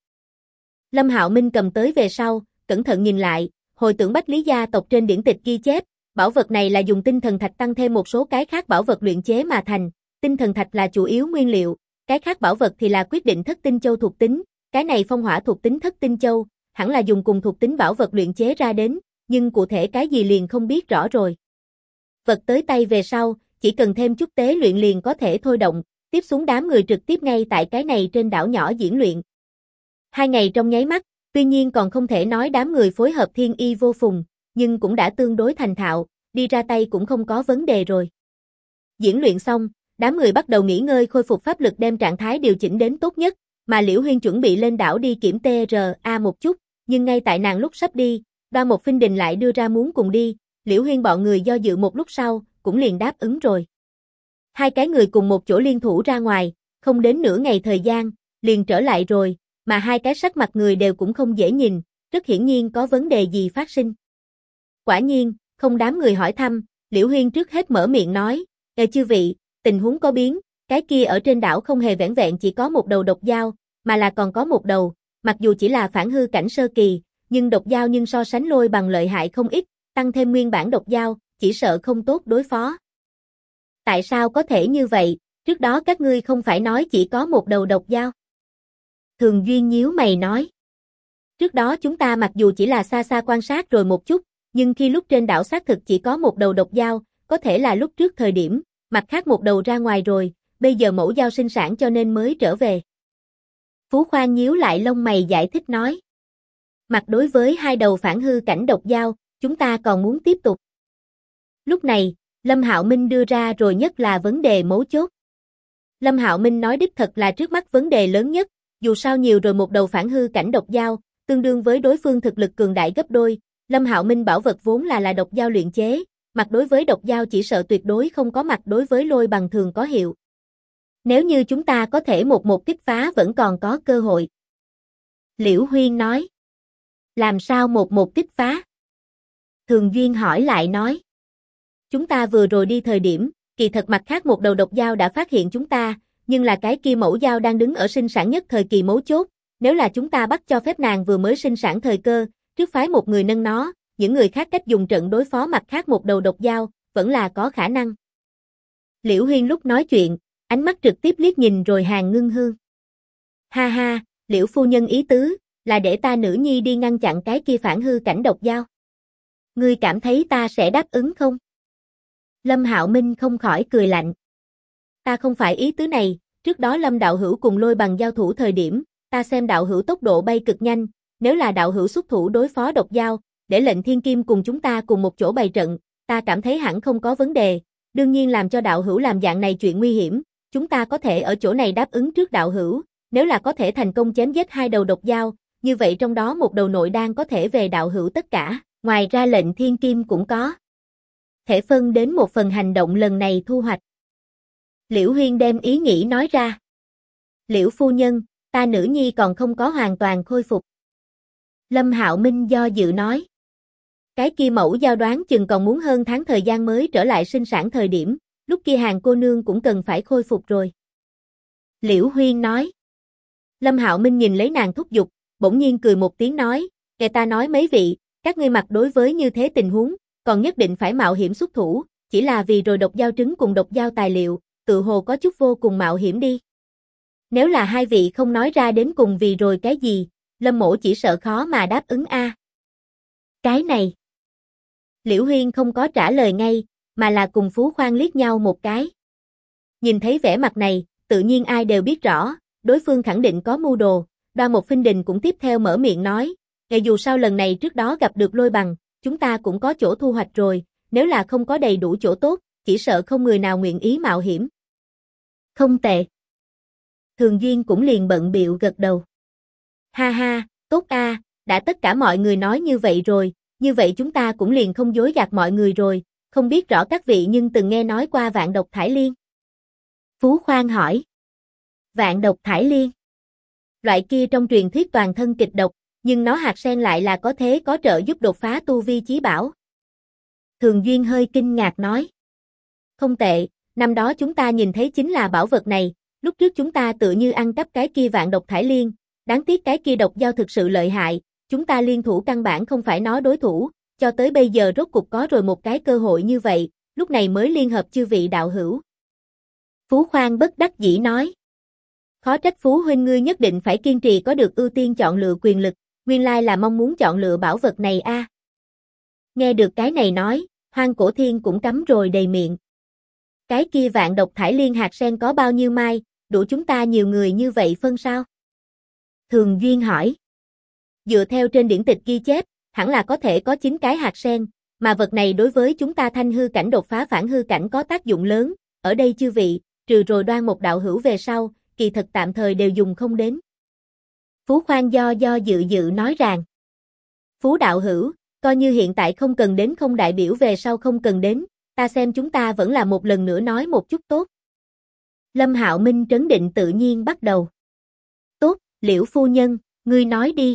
Lâm Hạo Minh cầm tới về sau, cẩn thận nhìn lại, hồi tưởng Bách Lý gia tộc trên điển tịch ghi chép, bảo vật này là dùng tinh thần thạch tăng thêm một số cái khác bảo vật luyện chế mà thành, tinh thần thạch là chủ yếu nguyên liệu, cái khác bảo vật thì là quyết định Thất Tinh Châu thuộc tính, cái này phong hỏa thuộc tính Thất Tinh Châu, hẳn là dùng cùng thuộc tính bảo vật luyện chế ra đến, nhưng cụ thể cái gì liền không biết rõ rồi. Vật tới tay về sau, chỉ cần thêm chút tế luyện liền có thể thôi động, tiếp xuống đám người trực tiếp ngay tại cái này trên đảo nhỏ diễn luyện. 2 ngày trong nháy mắt, tuy nhiên còn không thể nói đám người phối hợp thiên y vô phùng, nhưng cũng đã tương đối thành thạo, đi ra tay cũng không có vấn đề rồi. Diễn luyện xong, đám người bắt đầu nghỉ ngơi khôi phục pháp lực đem trạng thái điều chỉnh đến tốt nhất, mà Liễu Huyên chuẩn bị lên đảo đi kiểm TRA một chút, nhưng ngay tại nàng lúc sắp đi, Đoan Mộc Phinh Đình lại đưa ra muốn cùng đi, Liễu Huyên bọn người do dự một lúc sau, cũng liền đáp ứng rồi. 2 cái người cùng một chỗ liên thủ ra ngoài, không đến nửa ngày thời gian, liền trở lại rồi, mà 2 cái sắc mặt người đều cũng không dễ nhìn, rất hiển nhiên có vấn đề gì phát sinh. Quả nhiên, không đám người hỏi thăm, Liễu Huyên trước hết mở miệng nói, chư vị, tình huống có biến, cái kia ở trên đảo không hề vẻn vẹn chỉ có một đầu độc dao, mà là còn có một đầu, mặc dù chỉ là phản hư cảnh sơ kỳ, nhưng độc dao nhưng so sánh Lôi Bằng lợi hại không ít, tăng thêm nguyên bản độc dao, chỉ sợ không tốt đối phó. Tại sao có thể như vậy, trước đó các ngươi không phải nói chỉ có một đầu độc dao? Thường Duyên nhíu mày nói. Trước đó chúng ta mặc dù chỉ là xa xa quan sát rồi một chút, nhưng khi lúc trên đảo xác thực chỉ có một đầu độc dao, có thể là lúc trước thời điểm, mặt khác một đầu ra ngoài rồi, bây giờ mẫu dao sinh sản cho nên mới trở về. Phú Khoan nhíu lại lông mày giải thích nói. Mặt đối với hai đầu phản hư cảnh độc dao, chúng ta còn muốn tiếp tục. Lúc này, Lâm Hạo Minh đưa ra rồi nhất là vấn đề mấu chốt. Lâm Hạo Minh nói đích thật là trước mắt vấn đề lớn nhất, dù sao nhiều rồi một đầu phản hư cảnh độc dao, tương đương với đối phương thực lực cường đại gấp đôi, Lâm Hạo Minh bảo vật vốn là độc dao luyện chế, mặt đối với độc dao chỉ sợ tuyệt đối không có mặt đối với lôi bằng thường có hiệu. Nếu như chúng ta có thể một kích phá vẫn còn có cơ hội. Liễu Huyên nói. Làm sao một kích phá? Thường Duyên hỏi lại nói. Chúng ta vừa rồi đi thời điểm, kỳ thật mặt khác một đầu độc dao đã phát hiện chúng ta, nhưng là cái kia mẫu dao đang đứng ở sinh sản nhất thời kỳ mấu chốt, nếu là chúng ta bắt cho phép nàng vừa mới sinh sản thời cơ, trước phái một người nâng nó, những người khác cách dùng trận đối phó mặt khác một đầu độc dao, vẫn là có khả năng. Liễu Huyên lúc nói chuyện, ánh mắt trực tiếp liếc nhìn rồi Hàn Ngưng Hương. Ha ha, Liễu phu nhân ý tứ, là để ta nữ nhi đi ngăn chặn cái kia phản hư cảnh độc dao. Ngươi cảm thấy ta sẽ đáp ứng không? Lâm Hạo Minh không khỏi cười lạnh. Ta không phải ý tứ này, trước đó Lâm đạo hữu cùng lôi bằng giao thủ thời điểm, ta xem đạo hữu tốc độ bay cực nhanh, nếu là đạo hữu xuất thủ đối phó độc dao, để lệnh Thiên Kim cùng chúng ta cùng một chỗ bày trận, ta cảm thấy hẳn không có vấn đề, đương nhiên làm cho đạo hữu làm dạng này chuyện nguy hiểm, chúng ta có thể ở chỗ này đáp ứng trước đạo hữu, nếu là có thể thành công chém giết hai đầu độc dao, như vậy trong đó một đầu nội đan có thể về đạo hữu tất cả, ngoài ra lệnh Thiên Kim cũng có thể phân đến một phần hành động lần này thu hoạch. Liễu Huyên đem ý nghĩ nói ra. Liễu phu nhân, ta nữ nhi còn không có hoàn toàn khôi phục. Lâm Hạo Minh do dự nói. Cái kia mẫu giao đoán chừng còn muốn hơn tháng thời gian mới trở lại sinh sản thời điểm, lúc kia Hàn cô nương cũng cần phải khôi phục rồi. Liễu Huyên nói. Lâm Hạo Minh nhìn lấy nàng thúc giục, bỗng nhiên cười một tiếng nói, nghe ta nói mấy vị, các ngươi mặt đối với như thế tình huống, còn nhất định phải mạo hiểm xuất thủ, chỉ là vì rồi độc dao trứng cùng độc dao tài liệu, tự hồ có chút vô cùng mạo hiểm đi. Nếu là hai vị không nói ra đến cùng vì rồi cái gì, Lâm mỗ chỉ sợ khó mà đáp ứng a. Cái này. Liễu Huyên không có trả lời ngay, mà là cùng Phú Khoan liếc nhau một cái. Nhìn thấy vẻ mặt này, tự nhiên ai đều biết rõ, đối phương khẳng định có mưu đồ, Đoan Một Phinh Đình cũng tiếp theo mở miệng nói, ngay dù sao lần này trước đó gặp được lôi bằng, chúng ta cũng có chỗ thu hoạch rồi, nếu là không có đầy đủ chỗ tốt, chỉ sợ không người nào nguyện ý mạo hiểm. Không tệ. Thường Duyên cũng liền bận bịu gật đầu. Ha ha, tốt a, đã tất cả mọi người nói như vậy rồi, như vậy chúng ta cũng liền không dối gạt mọi người rồi, không biết rõ các vị nhưng từng nghe nói qua vạn độc thải liên. Phú Khoan hỏi. Vạn độc thải liên. Loại kia trong truyền thuyết toàn thân kịch độc, nhưng nó hạt sen lại là có thế có trợ giúp đột phá tu vi chí bảo. Thường Duyên hơi kinh ngạc nói. Không tệ, năm đó chúng ta nhìn thấy chính là bảo vật này, lúc trước chúng ta tự như ăn cắp cái kia vạn độc thải liên, đáng tiếc cái kia độc dao thực sự lợi hại, chúng ta liên thủ căn bản không phải nó đối thủ, cho tới bây giờ rốt cục có rồi một cái cơ hội như vậy, lúc này mới liên hợp chư vị đạo hữu. Phú Khoan bất đắc dĩ nói. Khó trách Phú huynh ngươi nhất định phải kiên trì có được ưu tiên chọn lựa quyền lực, nguyên lai là mong muốn chọn lựa bảo vật này a. Nghe được cái này nói, Hoang Cổ Thiên cũng cắm rồi đầy miệng. Cái kia vạn độc thải liên hạt sen có bao nhiêu mai, đủ chúng ta nhiều người như vậy phân sao? Thường Duyên hỏi. Dựa theo trên điển tịch ghi chép, hẳn là có thể có 9 cái hạt sen, mà vật này đối với chúng ta thanh hư cảnh đột phá phản hư cảnh có tác dụng lớn, ở đây chư vị, trừ rồi Đoan một đạo hữu về sau, kỳ thật tạm thời đều dùng không đến. Phú Khoan do dự nói rằng. Phú đạo hữu, coi như hiện tại không cần đến không đại biểu về sau không cần đến, ta xem chúng ta vẫn là một lần nữa nói một chút tốt. Lâm Hạo Minh trấn định tự nhiên bắt đầu. Tốt, Liễu phu nhân, ngươi nói đi.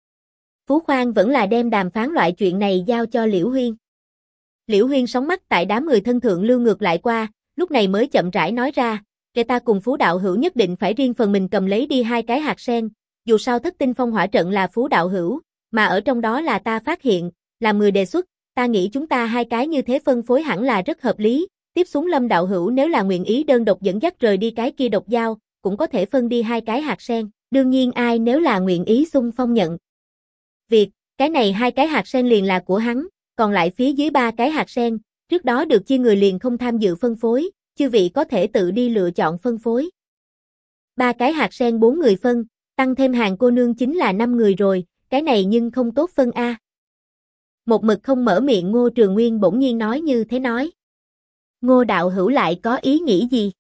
Phú Khoan vẫn là đem đàm phán loại chuyện này giao cho Liễu Huyên. Liễu Huyên sóng mắt tại đám người thân thượng lưu ngược lại qua, lúc này mới chậm rãi nói ra, kẻ ta cùng Phú đạo hữu nhất định phải riêng phần mình cầm lấy đi 2 cái hạt sen, dù sao Thất Tinh Phong hỏa trận là Phú đạo hữu, mà ở trong đó là ta phát hiện, làm người đề xuất, ta nghĩ chúng ta 2 cái như thế phân phối hẳn là rất hợp lý, tiếp xuống Lâm đạo hữu nếu là nguyện ý đơn độc dẫn dắt rời đi cái kia độc dao, cũng có thể phân đi 2 cái hạt sen, đương nhiên ai nếu là nguyện ý xung phong nhận việc, cái này 2 cái hạt sen liền là của hắn, còn lại phía dưới 3 cái hạt sen, trước đó được chia người liền không tham dự phân phối, chư vị có thể tự đi lựa chọn phân phối. 3 cái hạt sen 4 người phân, tăng thêm hàng cô nương chính là 5 người rồi, cái này nhưng không tốt phân a. Một mực không mở miệng Ngô Trường Nguyên bỗng nhiên nói như thế nói. Ngô đạo hữu lại có ý nghĩ gì?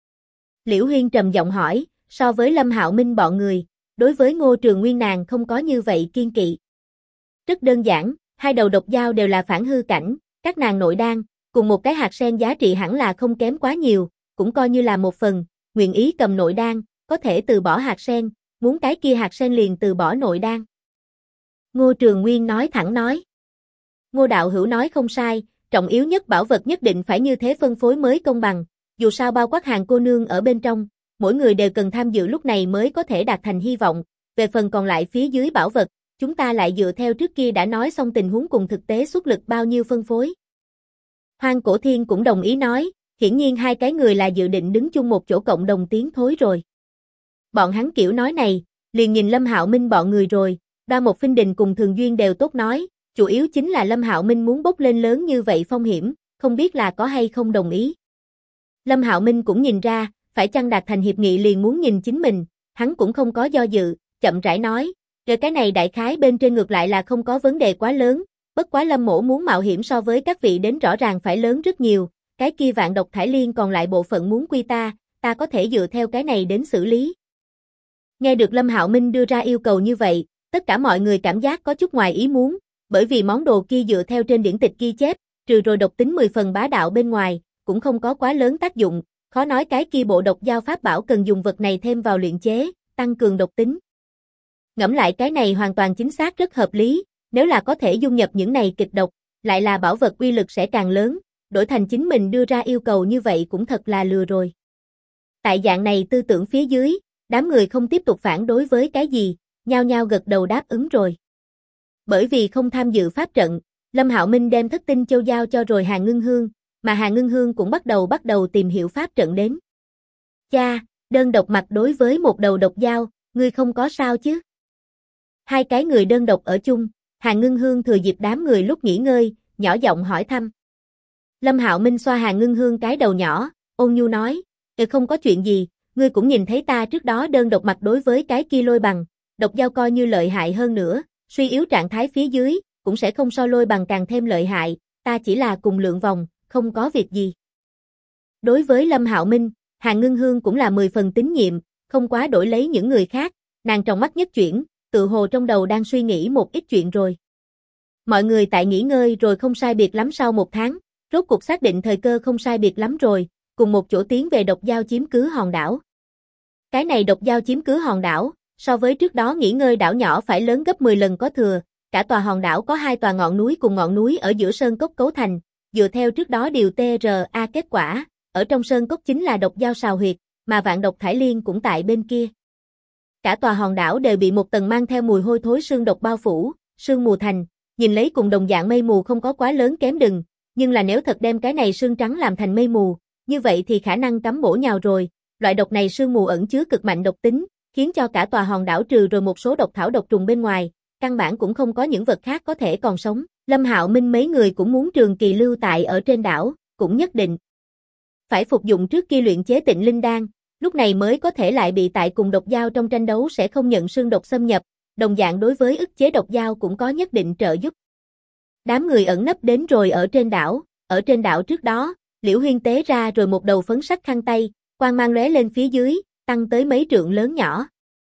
Liễu Huyên trầm giọng hỏi, so với Lâm Hạo Minh bọn người, đối với Ngô Trường Nguyên nàng không có như vậy kiên kỵ. Rất đơn giản, 2 đầu độc dao đều là phản hư cảnh, các nàng nội đan, cùng một cái hạt sen giá trị hẳn là không kém quá nhiều, cũng coi như là một phần, nguyện ý cầm nội đan, có thể từ bỏ hạt sen, muốn cái kia hạt sen liền từ bỏ nội đan. Ngô Trường Nguyên nói thẳng nói. Ngô đạo hữu nói không sai, trọng yếu nhất bảo vật nhất định phải như thế phân phối mới công bằng, dù sao bao quát hàng cô nương ở bên trong, mỗi người đều cần tham dự lúc này mới có thể đạt thành hy vọng, về phần còn lại phía dưới bảo vật, chúng ta lại dựa theo trước kia đã nói xong tình huống cùng thực tế xuất lực bao nhiêu phân phối. Hoang Cổ Thiên cũng đồng ý nói, hiển nhiên 2 cái người là dự định đứng chung một chỗ cộng đồng tiến thối rồi. Bọn hắn kiểu nói này, liền nhìn Lâm Hạo Minh bọn người rồi, Đoan Một Phinh Đình cùng Thường Duyên đều tốt nói, chủ yếu chính là Lâm Hạo Minh muốn bốc lên lớn như vậy phong hiểm, không biết là có hay không đồng ý. Lâm Hạo Minh cũng nhìn ra, phải chăng đạt thành hiệp nghị liền muốn nhìn chính mình, hắn cũng không có do dự, chậm rãi nói, rồi cái này đại khái bên trên ngược lại là không có vấn đề quá lớn, bất quá Lâm mỗ muốn mạo hiểm so với các vị đến rõ ràng phải lớn rất nhiều, cái kia vạn độc thải liên còn lại bộ phận muốn quy ta có thể dựa theo cái này đến xử lý. Nghe được Lâm Hạo Minh đưa ra yêu cầu như vậy, tất cả mọi người cảm giác có chút ngoài ý muốn, bởi vì món đồ kia dựa theo trên điển tịch ghi chép, trừ rồi độc tính 10 phần bá đạo bên ngoài, cũng không có quá lớn tác dụng, khó nói cái kia bộ độc dao pháp bảo cần dùng vật này thêm vào luyện chế, tăng cường độc tính. Ngẫm lại cái này hoàn toàn chính xác rất hợp lý, nếu là có thể dung nhập những này kịch độc, lại là bảo vật uy lực sẽ càng lớn, đổi thành chính mình đưa ra yêu cầu như vậy cũng thật là lừa rồi. Tại dạng này tư tưởng phía dưới, đám người không tiếp tục phản đối với cái gì, nhao nhao gật đầu đáp ứng rồi. Bởi vì không tham dự pháp trận, Lâm Hạo Minh đem Thất Tinh Châu giao cho rồi Hà Ngưng Hương, mà Hà Ngưng Hương cũng bắt đầu tìm hiểu pháp trận đến. Cha, đơn độc mặt đối với một đầu độc dao, ngươi không có sao chứ? 2 cái người đơn độc ở chung, Hà Ngưng Hương thừa dịp đám người lúc nghỉ ngơi, nhỏ giọng hỏi thăm. Lâm Hạo Minh xoa Hà Ngưng Hương cái đầu nhỏ, ôn nhu nói, không có chuyện gì, ngươi cũng nhìn thấy ta trước đó đơn độc mặt đối với cái kia lôi bằng, độc dao coi như lợi hại hơn nữa, suy yếu trạng thái phía dưới, cũng sẽ không so lôi bằng càng thêm lợi hại, ta chỉ là cùng lượng vòng, không có việc gì. Đối với Lâm Hạo Minh, Hà Ngưng Hương cũng là 10 phần tín nhiệm, không quá đổi lấy những người khác, nàng trong mắt nhất chuyển, tự hồ trong đầu đang suy nghĩ một ít chuyện rồi. Mọi người tại nghỉ ngơi rồi không sai biệt lắm sau 1 tháng, rốt cuộc xác định thời cơ không sai biệt lắm rồi, cùng một chỗ tiến về độc dao chiếm cứ hòn đảo. Cái này độc dao chiếm cứ hòn đảo, so với trước đó nghỉ ngơi đảo nhỏ phải lớn gấp 10 lần có thừa, cả tòa hòn đảo có 2 tòa ngọn núi cùng ngọn núi ở giữa sơn cốc cấu thành, dựa theo trước đó điều TRA kết quả, ở trong sơn cốc chính là độc dao sào huyệt, mà vạn độc thải liên cũng tại bên kia. Cả tòa hòn đảo đều bị một tầng mang theo mùi hôi thối sương độc bao phủ, sương mù thành, nhìn lấy cùng đồng dạng mây mù không có quá lớn kém đừng, nhưng là nếu thật đem cái này sương trắng làm thành mây mù, như vậy thì khả năng cắm bổ nhào rồi, loại độc này sương mù ẩn chứa cực mạnh độc tính, khiến cho cả tòa hòn đảo trừ rồi một số độc thảo độc trùng bên ngoài, căn bản cũng không có những vật khác có thể còn sống. Lâm Hạo Minh mấy người cũng muốn trường kỳ lưu tại ở trên đảo, cũng nhất định phải phục dụng trước kia luyện chế Tịnh Linh Đan, lúc này mới có thể lại bị tại cùng độc dao trong tranh đấu sẽ không nhận sương độc xâm nhập, đồng dạng đối với ức chế độc dao cũng có nhất định trợ giúp. Đám người ẩn nấp đến rồi ở trên đảo trước đó, Liễu Huyên tế ra rồi một đầu phấn sắc khăn tay, quang mang lóe lên phía dưới, tăng tới mấy trượng lớn nhỏ.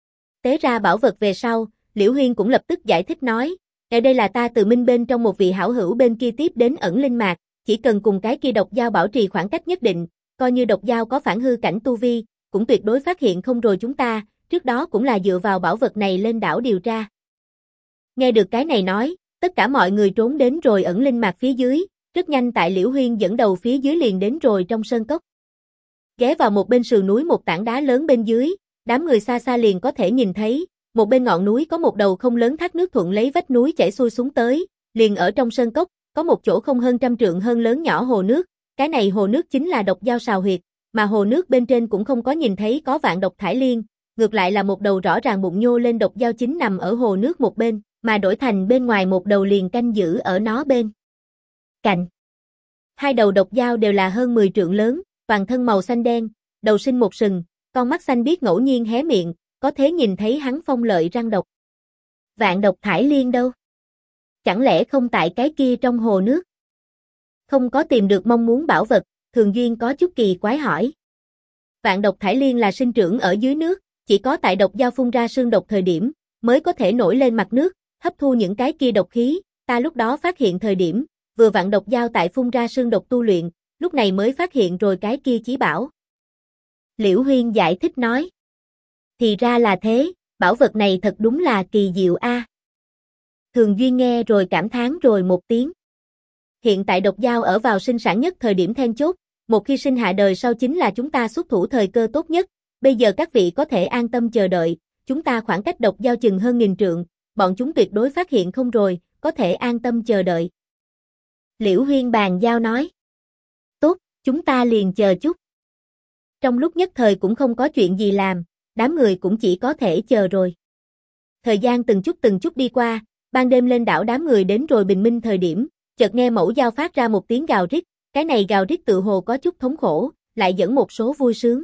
Tế ra bảo vật về sau, Liễu Huyên cũng lập tức giải thích nói, đây là ta từ minh bên trong một vị hảo hữu bên kia tiếp đến ẩn linh mạc, chỉ cần cùng cái kia độc dao bảo trì khoảng cách nhất định, coi như độc dao có phản hư cảnh tu vi, cũng tuyệt đối phát hiện không rồi chúng ta, trước đó cũng là dựa vào bảo vật này lên đảo điều tra. Nghe được cái này nói, tất cả mọi người trốn đến rồi ẩn linh mạc phía dưới, rất nhanh tại Liễu Huyên dẫn đầu phía dưới liền đến rồi trong sơn cốc. Ghé vào một bên sườn núi một tảng đá lớn bên dưới, đám người xa xa liền có thể nhìn thấy, một bên ngọn núi có một đầu không lớn thác nước thuận lấy vách núi chảy xuôi xuống tới, liền ở trong sơn cốc, có một chỗ không hơn 100 trượng hơn lớn nhỏ hồ nước, cái này hồ nước chính là độc dao sào huyệt, mà hồ nước bên trên cũng không có nhìn thấy có vạn độc thải liên, ngược lại là một đầu rõ ràng bụng nhô lên độc dao chính nằm ở hồ nước một bên, mà đổi thành bên ngoài một đầu liền canh giữ ở nó bên. Cạnh. Hai đầu độc dao đều là hơn 10 trượng lớn, toàn thân màu xanh đen, đầu sinh một sừng, con mắt xanh biếc ngẫu nhiên hé miệng, có thể nhìn thấy hắn phong lợi răng độc. Vạn độc thải liên đâu? Chẳng lẽ không tại cái kia trong hồ nước? Không có tìm được mong muốn bảo vật, Thường Duyên có chút kỳ quái hỏi. Vạn độc thải liên là sinh trưởng ở dưới nước, chỉ có tại độc dao phun ra sương độc thời điểm, mới có thể nổi lên mặt nước, hấp thu những cái kia độc khí, ta lúc đó phát hiện thời điểm, vừa vặn độc dao tại phun ra sương độc tu luyện, lúc này mới phát hiện rồi cái kia chí bảo. Liễu Huyên giải thích nói. Thì ra là thế, bảo vật này thật đúng là kỳ diệu a. Thường Duyên nghe rồi cảm thán rồi một tiếng. Hiện tại độc dao ở vào sinh sản nhất thời điểm then chốt, một khi sinh hạ đời sau chính là chúng ta xuất thủ thời cơ tốt nhất, bây giờ các vị có thể an tâm chờ đợi, chúng ta khoảng cách độc dao chừng hơn 1000 trượng, bọn chúng tuyệt đối phát hiện không rồi, có thể an tâm chờ đợi. Liễu Huyên bàn giao nói. Tốt, chúng ta liền chờ chút. Trong lúc nhất thời cũng không có chuyện gì làm, đám người cũng chỉ có thể chờ rồi. Thời gian từng chút đi qua, ban đêm lên đảo đám người đến rồi bình minh thời điểm, chợt nghe mẫu dao phát ra một tiếng gào rít, cái này gào rít tự hồ có chút thống khổ, lại dẫn một số vui sướng.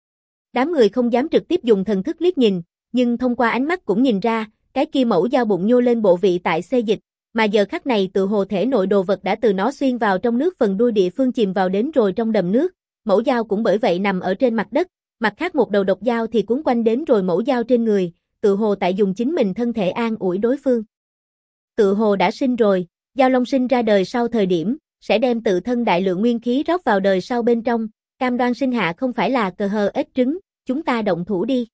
Đám người không dám trực tiếp dùng thần thức liếc nhìn, nhưng thông qua ánh mắt cũng nhìn ra, cái kia mẫu dao bụng nhô lên bộ vị tại xê dịch, mà giờ khắc này tự hồ thể nội đồ vật đã từ nó xuyên vào trong nước phần đuôi địa phương chìm vào đến rồi trong đầm nước, mẫu dao cũng bởi vậy nằm ở trên mặt đất, mặt khác một đầu độc dao thì cuốn quanh đến rồi mẫu dao trên người, tự hồ tại dùng chính mình thân thể an ủi đối phương. Tự hồ đã sinh rồi, dao long sinh ra đời sau thời điểm, sẽ đem tự thân đại lượng nguyên khí rót vào đời sau bên trong, cam đoan sinh hạ không phải là cờ hờ ếch trứng, chúng ta động thủ đi.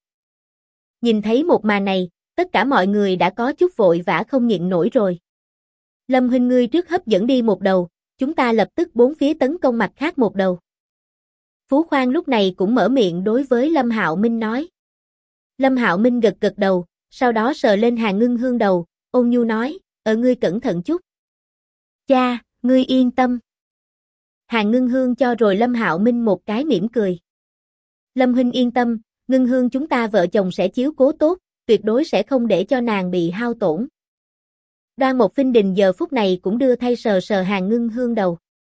Nhìn thấy một màn này, tất cả mọi người đã có chút vội vã không nhịn nổi rồi. Lâm huynh ngươi trước hấp dẫn đi một đầu, chúng ta lập tức bốn phía tấn công mặt khác một đầu. Phú Khoan lúc này cũng mở miệng đối với Lâm Hạo Minh nói. Lâm Hạo Minh gật gật đầu, sau đó sờ lên Hàn Ngưng Hương đầu, ôn nhu nói, ngươi cẩn thận chút. Cha, ngươi yên tâm. Hàn Ngưng Hương cho rồi Lâm Hạo Minh một cái mỉm cười. Lâm huynh yên tâm, Ngưng Hương chúng ta vợ chồng sẽ chiếu cố tốt, tuyệt đối sẽ không để cho nàng bị hao tổn. Đoan Mộc Phinh Đình giờ phút này cũng đưa thay sờ sờ Hàn Ngưng Hương đầu.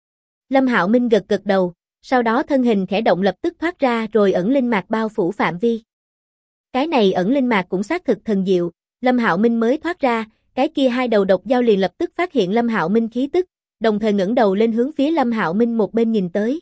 Lâm Hạo Minh gật gật đầu, sau đó thân hình khẽ động lập tức thoát ra rồi ẩn linh mạc bao phủ phạm vi. Cái này ẩn linh mạc cũng xác thực thần diệu, Lâm Hạo Minh mới thoát ra, cái kia hai đầu độc dao liền lập tức phát hiện Lâm Hạo Minh khí tức, đồng thời ngẩng đầu lên hướng phía Lâm Hạo Minh một bên nhìn tới.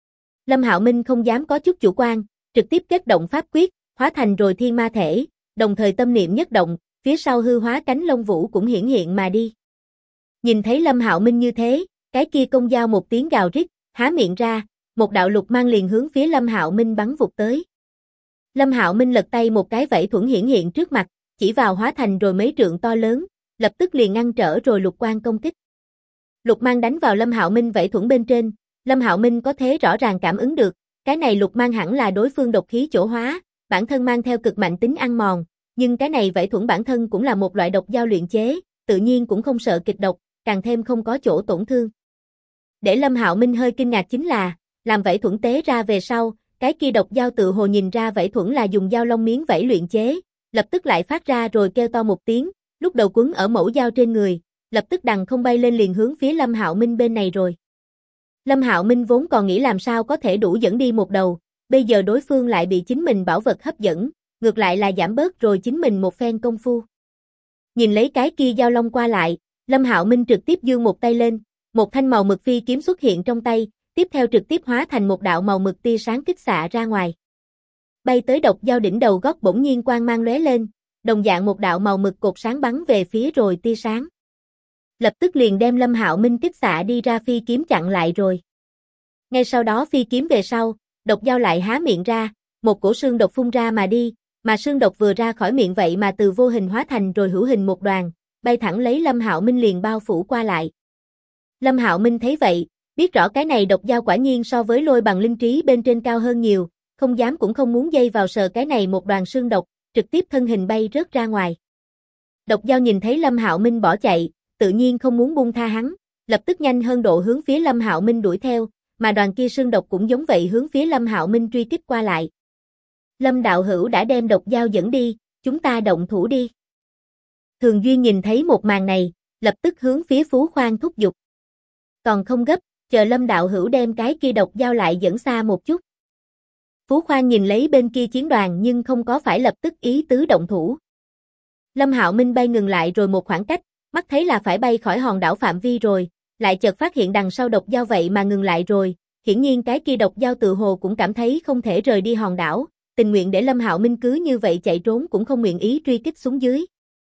Lâm Hạo Minh không dám có chút chủ quan, trực tiếp kết động pháp quyết, hóa thành rồi thiên ma thể, đồng thời tâm niệm nhất động, phía sau hư hóa cánh lông vũ cũng hiển hiện mà đi. Nhìn thấy Lâm Hạo Minh như thế, cái kia công dao một tiếng gào rít, há miệng ra, một đạo lục mang liền hướng phía Lâm Hạo Minh bắn vụt tới. Lâm Hạo Minh lật tay một cái vẫy thuẫn hiển hiện trước mặt, chỉ vào hóa thành rồi mấy trượng to lớn, lập tức liền ngăn trở rồi lục quang công kích. Lục mang đánh vào Lâm Hạo Minh vẫy thuẫn bên trên, Lâm Hạo Minh có thể rõ ràng cảm ứng được, cái này lục mang hẳn là đối phương độc khí chỗ hóa, bản thân mang theo cực mạnh tính ăn mòn, nhưng cái này vẫy thuẫn bản thân cũng là một loại độc dao luyện chế, tự nhiên cũng không sợ kịch độc, càng thêm không có chỗ tổn thương. Để Lâm Hạo Minh hơi kinh ngạc chính là, làm vẫy thuẫn tế ra về sau, cái kia độc dao tự hồ nhìn ra vẫy thuẫn là dùng dao long miếng vẫy luyện chế, lập tức lại phát ra rồi kêu to một tiếng, lúc đầu quấn ở mẫu dao trên người, lập tức đằng không bay lên liền hướng phía Lâm Hạo Minh bên này rồi. Lâm Hạo Minh vốn còn nghĩ làm sao có thể đủ dẫn đi một đầu, bây giờ đối phương lại bị chính mình bảo vật hấp dẫn, ngược lại là giảm bớt rồi chính mình một phen công phu. Nhìn lấy cái kia dao long qua lại, Lâm Hạo Minh trực tiếp giương một tay lên, một thanh màu mực phi kiếm xuất hiện trong tay, tiếp theo trực tiếp hóa thành một đạo màu mực tia sáng kích xạ ra ngoài. Bay tới độc dao đỉnh đầu gót bỗng nhiên quang mang lóe lên, đồng dạng một đạo màu mực cột sáng bắn về phía rồi tia sáng. Lập tức liền đem Lâm Hạo Minh kích xạ đi ra phi kiếm chặn lại rồi. Ngay sau đó phi kiếm về sau, độc dao lại há miệng ra, một cổ xương độc phun ra mà đi, mà xương độc vừa ra khỏi miệng vậy mà từ vô hình hóa thành rồi hữu hình một đoàn, bay thẳng lấy Lâm Hạo Minh liền bao phủ qua lại. Lâm Hạo Minh thấy vậy, biết rõ cái này độc dao quả nhiên so với lôi bằng linh trí bên trên cao hơn nhiều, không dám cũng không muốn dây vào sờ cái này một đoàn xương độc, trực tiếp thân hình bay rớt ra ngoài. Độc dao nhìn thấy Lâm Hạo Minh bỏ chạy, tự nhiên không muốn buông tha hắn, lập tức nhanh hơn độ hướng phía Lâm Hạo Minh đuổi theo, mà đoàn kia xương độc cũng giống vậy hướng phía Lâm Hạo Minh truy kích qua lại. Lâm đạo hữu đã đem độc dao dẫn đi, chúng ta động thủ đi. Thường Duyên nhìn thấy một màn này, lập tức hướng phía Phú Khoan thúc giục. Còn không gấp, chờ Lâm đạo hữu đem cái kia độc dao lại dẫn xa một chút. Phú Khoan nhìn lấy bên kia chiến đoàn nhưng không có phải lập tức ý tứ động thủ. Lâm Hạo Minh bay ngừng lại rồi một khoảng cách, mắt thấy là phải bay khỏi hòn đảo phạm vi rồi, lại chợt phát hiện đằng sau độc dao vậy mà ngừng lại rồi, hiển nhiên cái kia độc dao tự hồ cũng cảm thấy không thể rời đi hòn đảo, tình nguyện để Lâm Hạo Minh cứ như vậy chạy trốn cũng không nguyện ý truy kích xuống dưới.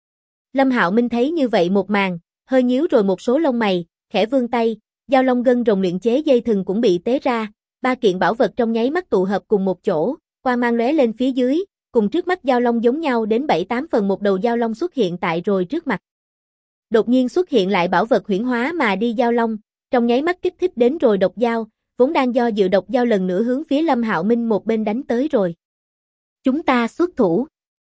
Lâm Hạo Minh thấy như vậy một màn, hơi nhíu rồi một số lông mày, khẽ vươn tay, dao long gân rồng luyện chế dây thừng cũng bị tế ra, ba kiện bảo vật trong nháy mắt tụ hợp cùng một chỗ, quang mang lóe lên phía dưới, cùng trước mắt dao long giống nhau đến 7-8 phần một đầu dao long xuất hiện tại rồi trước mặt. Đột nhiên xuất hiện lại bảo vật huyễn hóa mà đi dao long, trong nháy mắt kích thích đến rồi độc dao, vốn đang do dự độc dao lần nữa hướng phía Lâm Hạo Minh một bên đánh tới rồi. Chúng ta xuất thủ.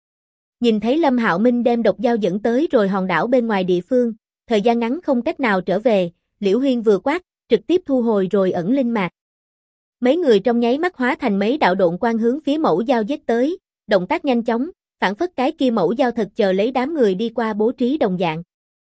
Nhìn thấy Lâm Hạo Minh đem độc dao dẫn tới rồi hòn đảo bên ngoài địa phương, thời gian ngắn không cách nào trở về, Liễu Huyên vừa quát, trực tiếp thu hồi rồi ẩn linh mạc. Mấy người trong nháy mắt hóa thành mấy đạo độn quang hướng phía mẫu dao giết tới, động tác nhanh chóng, phản phất cái kia mẫu dao thật chờ lấy đám người đi qua bố trí đồng dạng.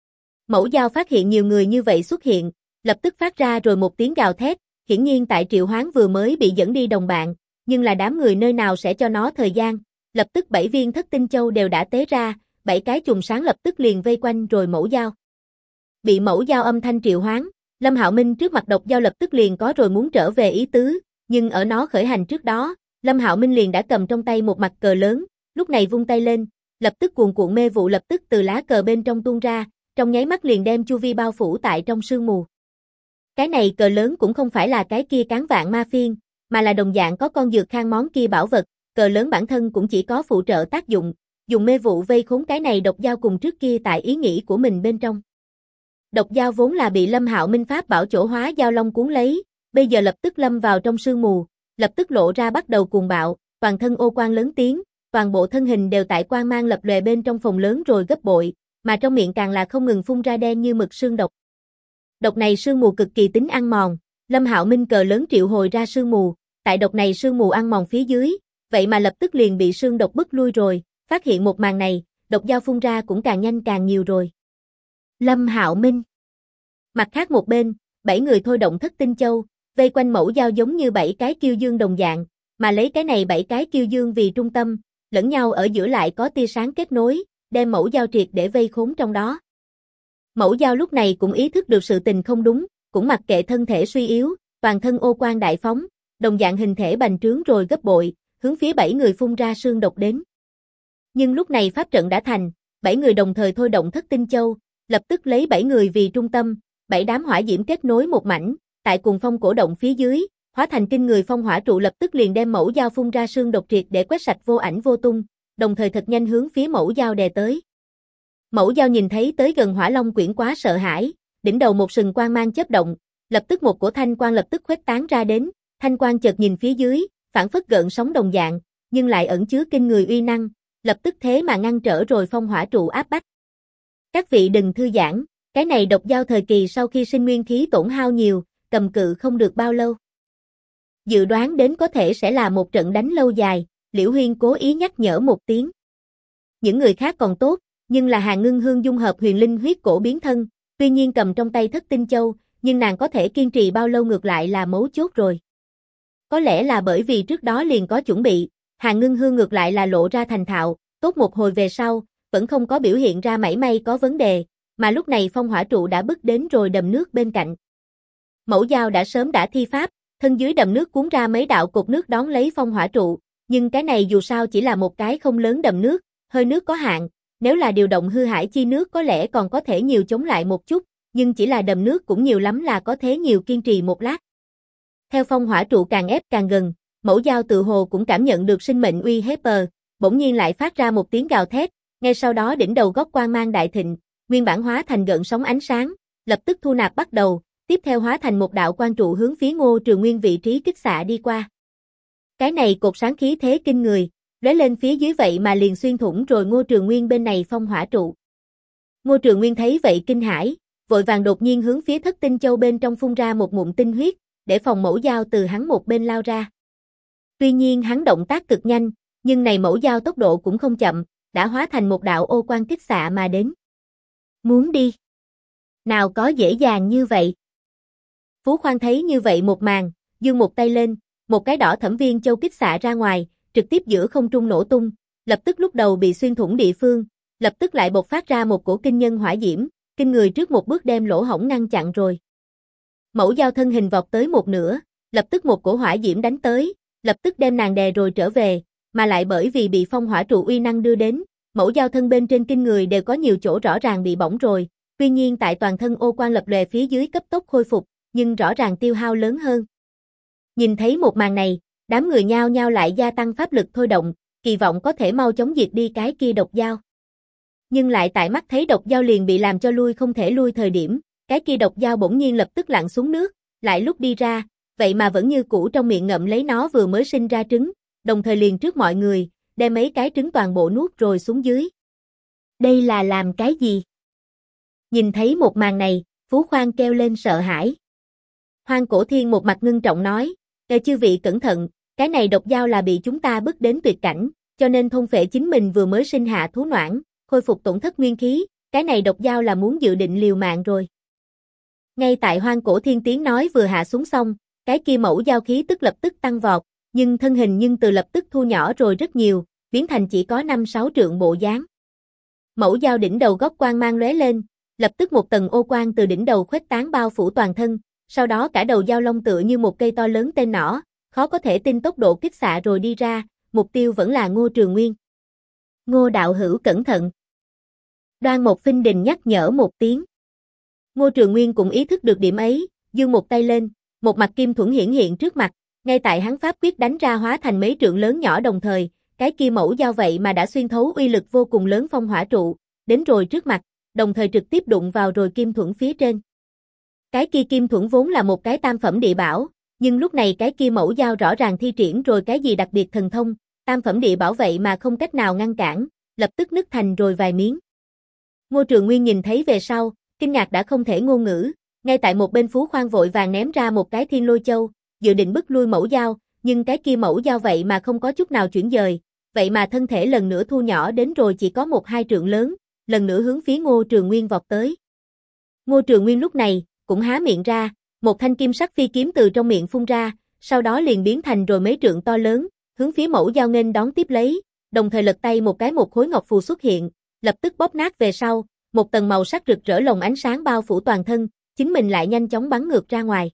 Mẫu dao phát hiện nhiều người như vậy xuất hiện, lập tức phát ra rồi một tiếng gào thét, hiển nhiên tại Triệu Hoán vừa mới bị dẫn đi đồng bạn, nhưng là đám người nơi nào sẽ cho nó thời gian, lập tức 7 viên thất tinh châu đều đã tế ra, 7 cái chùm sáng lập tức liền vây quanh rồi mẫu dao. Bị mẫu dao âm thanh triệu hoán, Lâm Hạo Minh trước mặt độc dao lập tức liền có rồi muốn trở về ý tứ, nhưng ở nó khởi hành trước đó, Lâm Hạo Minh liền đã cầm trong tay một mặt cờ lớn, lúc này vung tay lên, lập tức cuồn cuộn mê vụ lập tức từ lá cờ bên trong tuôn ra, trong nháy mắt liền đem chu vi bao phủ tại trong sương mù. Cái này cờ lớn cũng không phải là cái kia cán vạn ma phiên, mà là đồng dạng có con dược khang món kia bảo vật, cờ lớn bản thân cũng chỉ có phụ trợ tác dụng, dùng mê vụ vây khốn cái này độc dao cùng trước kia tại ý nghĩ của mình bên trong. Độc dao vốn là bị Lâm Hạo Minh pháp bảo chỗ hóa dao long cuốn lấy, bây giờ lập tức lâm vào trong sương mù, lập tức lộ ra bắt đầu cuồng bạo, toàn thân ô quang lớn tiếng, toàn bộ thân hình đều tại quang mang lập lòe bên trong phòng lớn rồi gấp bội, mà trong miệng càng là không ngừng phun ra đen như mực sương độc. Độc này sương mù cực kỳ tính ăn mòn, Lâm Hạo Minh cờ lớn triệu hồi ra sương mù, tại độc này sương mù ăn mòn phía dưới, vậy mà lập tức liền bị sương độc bức lui rồi, phát hiện một màn này, độc dao phun ra cũng càng nhanh càng nhiều rồi. Lâm Hạo Minh. Mặt khác một bên, 7 người thôi động thất tinh châu, vây quanh mẫu dao giống như 7 cái kiêu dương đồng dạng, mà lấy cái này 7 cái kiêu dương vì trung tâm, lẫn nhau ở giữa lại có tia sáng kết nối, đem mẫu dao triệt để vây khốn trong đó. Mẫu dao lúc này cũng ý thức được sự tình không đúng, cũng mặc kệ thân thể suy yếu, toàn thân ô quang đại phóng, đồng dạng hình thể bành trướng rồi gấp bội, hướng phía 7 người phun ra sương độc đến. Nhưng lúc này pháp trận đã thành, 7 người đồng thời thôi động thất tinh châu, lập tức lấy 7 người vì trung tâm, 7 đám hỏa diễm kết nối một mảnh, tại cuồng phong cổ động phía dưới, hóa thành kinh người phong hỏa trụ lập tức liền đem mẫu dao phun ra sương độc triệt để quét sạch vô ảnh vô tung, đồng thời thật nhanh hướng phía mẫu dao đè tới. Mẫu dao nhìn thấy tới gần Hỏa Long Quyển quá sợ hãi, đỉnh đầu một sừng quang mang chớp động, lập tức một cổ thanh quang lập tức khuếch tán ra đến, thanh quang chợt nhìn phía dưới, phản phất gợn sóng đồng dạng, nhưng lại ẩn chứa kinh người uy năng, lập tức thế mà ngăn trở rồi phong hỏa trụ áp bách. Các vị đừng thư giãn, cái này độc dao thời kỳ sau khi sinh nguyên khí tổn hao nhiều, cầm cự không được bao lâu. Dự đoán đến có thể sẽ là một trận đánh lâu dài, Liễu Huyên cố ý nhắc nhở một tiếng. Những người khác còn tốt, nhưng là Hàn Ngưng Hương dung hợp huyền linh huyết cổ biến thân, tuy nhiên cầm trong tay thất tinh châu, nhưng nàng có thể kiên trì bao lâu ngược lại là mấu chốt rồi. Có lẽ là bởi vì trước đó liền có chuẩn bị, Hàn Ngưng Hương ngược lại là lộ ra thành thạo, tốt một hồi về sau, vẫn không có biểu hiện ra mảy may có vấn đề, mà lúc này phong hỏa trụ đã bước đến rồi đầm nước bên cạnh. Mẫu dao đã sớm đã thi pháp, thân dưới đầm nước cuốn ra mấy đạo cột nước đón lấy phong hỏa trụ, nhưng cái này dù sao chỉ là một cái không lớn đầm nước, hơi nước có hạn, nếu là điều động hư hải chi nước có lẽ còn có thể nhiều chống lại một chút, nhưng chỉ là đầm nước cũng nhiều lắm là có thế nhiều kiên trì một lát. Theo phong hỏa trụ càng ép càng gần, mẫu dao tự hồ cũng cảm nhận được sinh mệnh uy hiếp, bỗng nhiên lại phát ra một tiếng gào thét, ngay sau đó đỉnh đầu góc quang mang đại thịnh, nguyên bản hóa thành gợn sóng ánh sáng, lập tức thu nạp bắt đầu, tiếp theo hóa thành một đạo quang trụ hướng phía Ngô Trường Nguyên vị trí kích xạ đi qua. Cái này cột sáng khí thế kinh người, lóe lên phía dưới vậy mà liền xuyên thủng rồi Ngô Trường Nguyên bên này phong hỏa trụ. Ngô Trường Nguyên thấy vậy kinh hãi, vội vàng đột nhiên hướng phía thất tinh châu bên trong phun ra một ngụm tinh huyết, để phòng mẫu dao từ hắn một bên lao ra. Tuy nhiên hắn động tác cực nhanh, nhưng này mẫu dao tốc độ cũng không chậm, đã hóa thành một đạo ô quang kích xạ mà đến. Muốn đi? Nào có dễ dàng như vậy. Phú Khoan thấy như vậy một màn, giương một tay lên, một cái đỏ thẫm viên châu kích xạ ra ngoài, trực tiếp giữa không trung nổ tung, lập tức lúc đầu bị xuyên thủng địa phương, lập tức lại bộc phát ra một cổ kinh nhân hỏa diễm, kinh người trước một bước đem lỗ hổng ngăn chặn rồi. Mẫu Dao thân hình vọt tới một nửa, lập tức một cổ hỏa diễm đánh tới, lập tức đem nàng đè rồi trở về, mà lại bởi vì bị phong hỏa trụ uy năng đưa đến, Mẫu Dao thân bên trên kinh người đều có nhiều chỗ rõ ràng bị bỏng rồi, tuy nhiên tại toàn thân ô quang lập lòe phía dưới cấp tốc khôi phục, nhưng rõ ràng tiêu hao lớn hơn. Nhìn thấy một màn này, đám người nhao nhao lại gia tăng pháp lực thôi động, kỳ vọng có thể mau chóng diệt đi cái kia độc dao. Nhưng lại tại mắt thấy độc dao liền bị làm cho lui không thể lui thời điểm, cái kia độc dao bỗng nhiên lập tức lặn xuống nước, lại lúc đi ra, vậy mà vẫn như cũ trong miệng ngậm lấy nó vừa mới sinh ra trứng, đồng thời liền trước mọi người, đem mấy cái trứng toàn bộ nuốt rồi xuống dưới. Đây là làm cái gì? Nhìn thấy một màn này, Phú Khoan kêu lên sợ hãi. Hoang Cổ Thiên một mặt ngưng trọng nói, chư vị cẩn thận, cái này độc dao là bị chúng ta bức đến tuyệt cảnh, cho nên thôn phệ chính mình vừa mới sinh hạ thú noãn, khôi phục tổn thất nguyên khí, cái này độc dao là muốn dự định liều mạng rồi. Ngay tại Hoang Cổ Thiên tiếng nói vừa hạ xuống xong, cái kia mẫu dao khí tức lập tức tăng vọt, nhưng thân hình từ lập tức thu nhỏ rồi rất nhiều, biến thành chỉ có 5-6 trượng bộ dáng. Mẫu dao đỉnh đầu góc quang mang lóe lên, lập tức một tầng ô quang từ đỉnh đầu khuếch tán bao phủ toàn thân, sau đó cả đầu dao long tựa như một cây to lớn tên nỏ, khó có thể tin tốc độ kích xạ rồi đi ra, mục tiêu vẫn là Ngô Trường Nguyên. Ngô đạo hữu cẩn thận. Đoan Mộc Phinh Đình nhắc nhở một tiếng. Ngô Trường Nguyên cũng ý thức được điểm ấy, giương một tay lên, một mặt kim thuẫn hiển hiện trước mặt, ngay tại hắn pháp quyết đánh ra hóa thành mấy trượng lớn nhỏ đồng thời, cái kia mẫu dao vậy mà đã xuyên thấu uy lực vô cùng lớn phong hỏa trụ, đến rồi trước mặt, đồng thời trực tiếp đụng vào rồi kim thuẫn phía trên. Cái kia kim thuẫn vốn là một cái tam phẩm địa bảo, nhưng lúc này cái kia mẫu dao rõ ràng thi triển rồi cái gì đặc biệt thần thông, tam phẩm địa bảo vậy mà không cách nào ngăn cản, lập tức nứt thành rồi vài miếng. Ngô Trường Nguyên nhìn thấy về sau, kinh ngạc đã không thể ngôn ngữ, ngay tại một bên Phú Khoan vội vàng ném ra một cái thiên lôi châu, dự định bức lui mẫu dao, nhưng cái kia mẫu dao vậy mà không có chút nào chuyển dời, vậy mà thân thể lần nữa thu nhỏ đến rồi chỉ có 1-2 trượng lớn, lần nữa hướng phía Ngô Trường Nguyên vọt tới. Ngô Trường Nguyên lúc này, cũng há miệng ra, một thanh kim sắc phi kiếm từ trong miệng phun ra, sau đó liền biến thành rồi mấy trượng to lớn, hướng phía mẫu dao nghênh đón tiếp lấy, đồng thời lật tay một khối ngọc phù xuất hiện, lập tức bóp nát về sau, một tầng màu sắc rực rỡ lồng ánh sáng bao phủ toàn thân, chính mình lại nhanh chóng bắn ngược ra ngoài.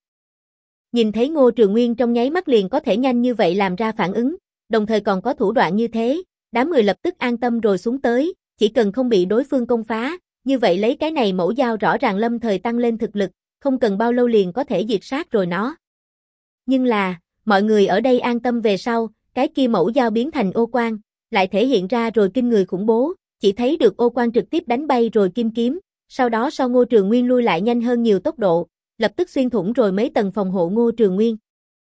Nhìn thấy Ngô Trường Nguyên trong nháy mắt liền có thể nhanh như vậy làm ra phản ứng, đồng thời còn có thủ đoạn như thế, đám người lập tức an tâm rồi xuống tới, chỉ cần không bị đối phương công phá, như vậy lấy cái này mẫu dao rõ ràng lâm thời tăng lên thực lực, không cần bao lâu liền có thể diệt sát rồi nó. Nhưng là, mọi người ở đây an tâm về sau, cái kia mẫu dao biến thành ô quang, lại thể hiện ra rồi kinh người khủng bố, chỉ thấy được ô quang trực tiếp đánh bay rồi kim kiếm, sau đó sau Ngô Trường Nguyên lui lại nhanh hơn nhiều tốc độ, lập tức xuyên thủng rồi mấy tầng phòng hộ Ngô Trường Nguyên.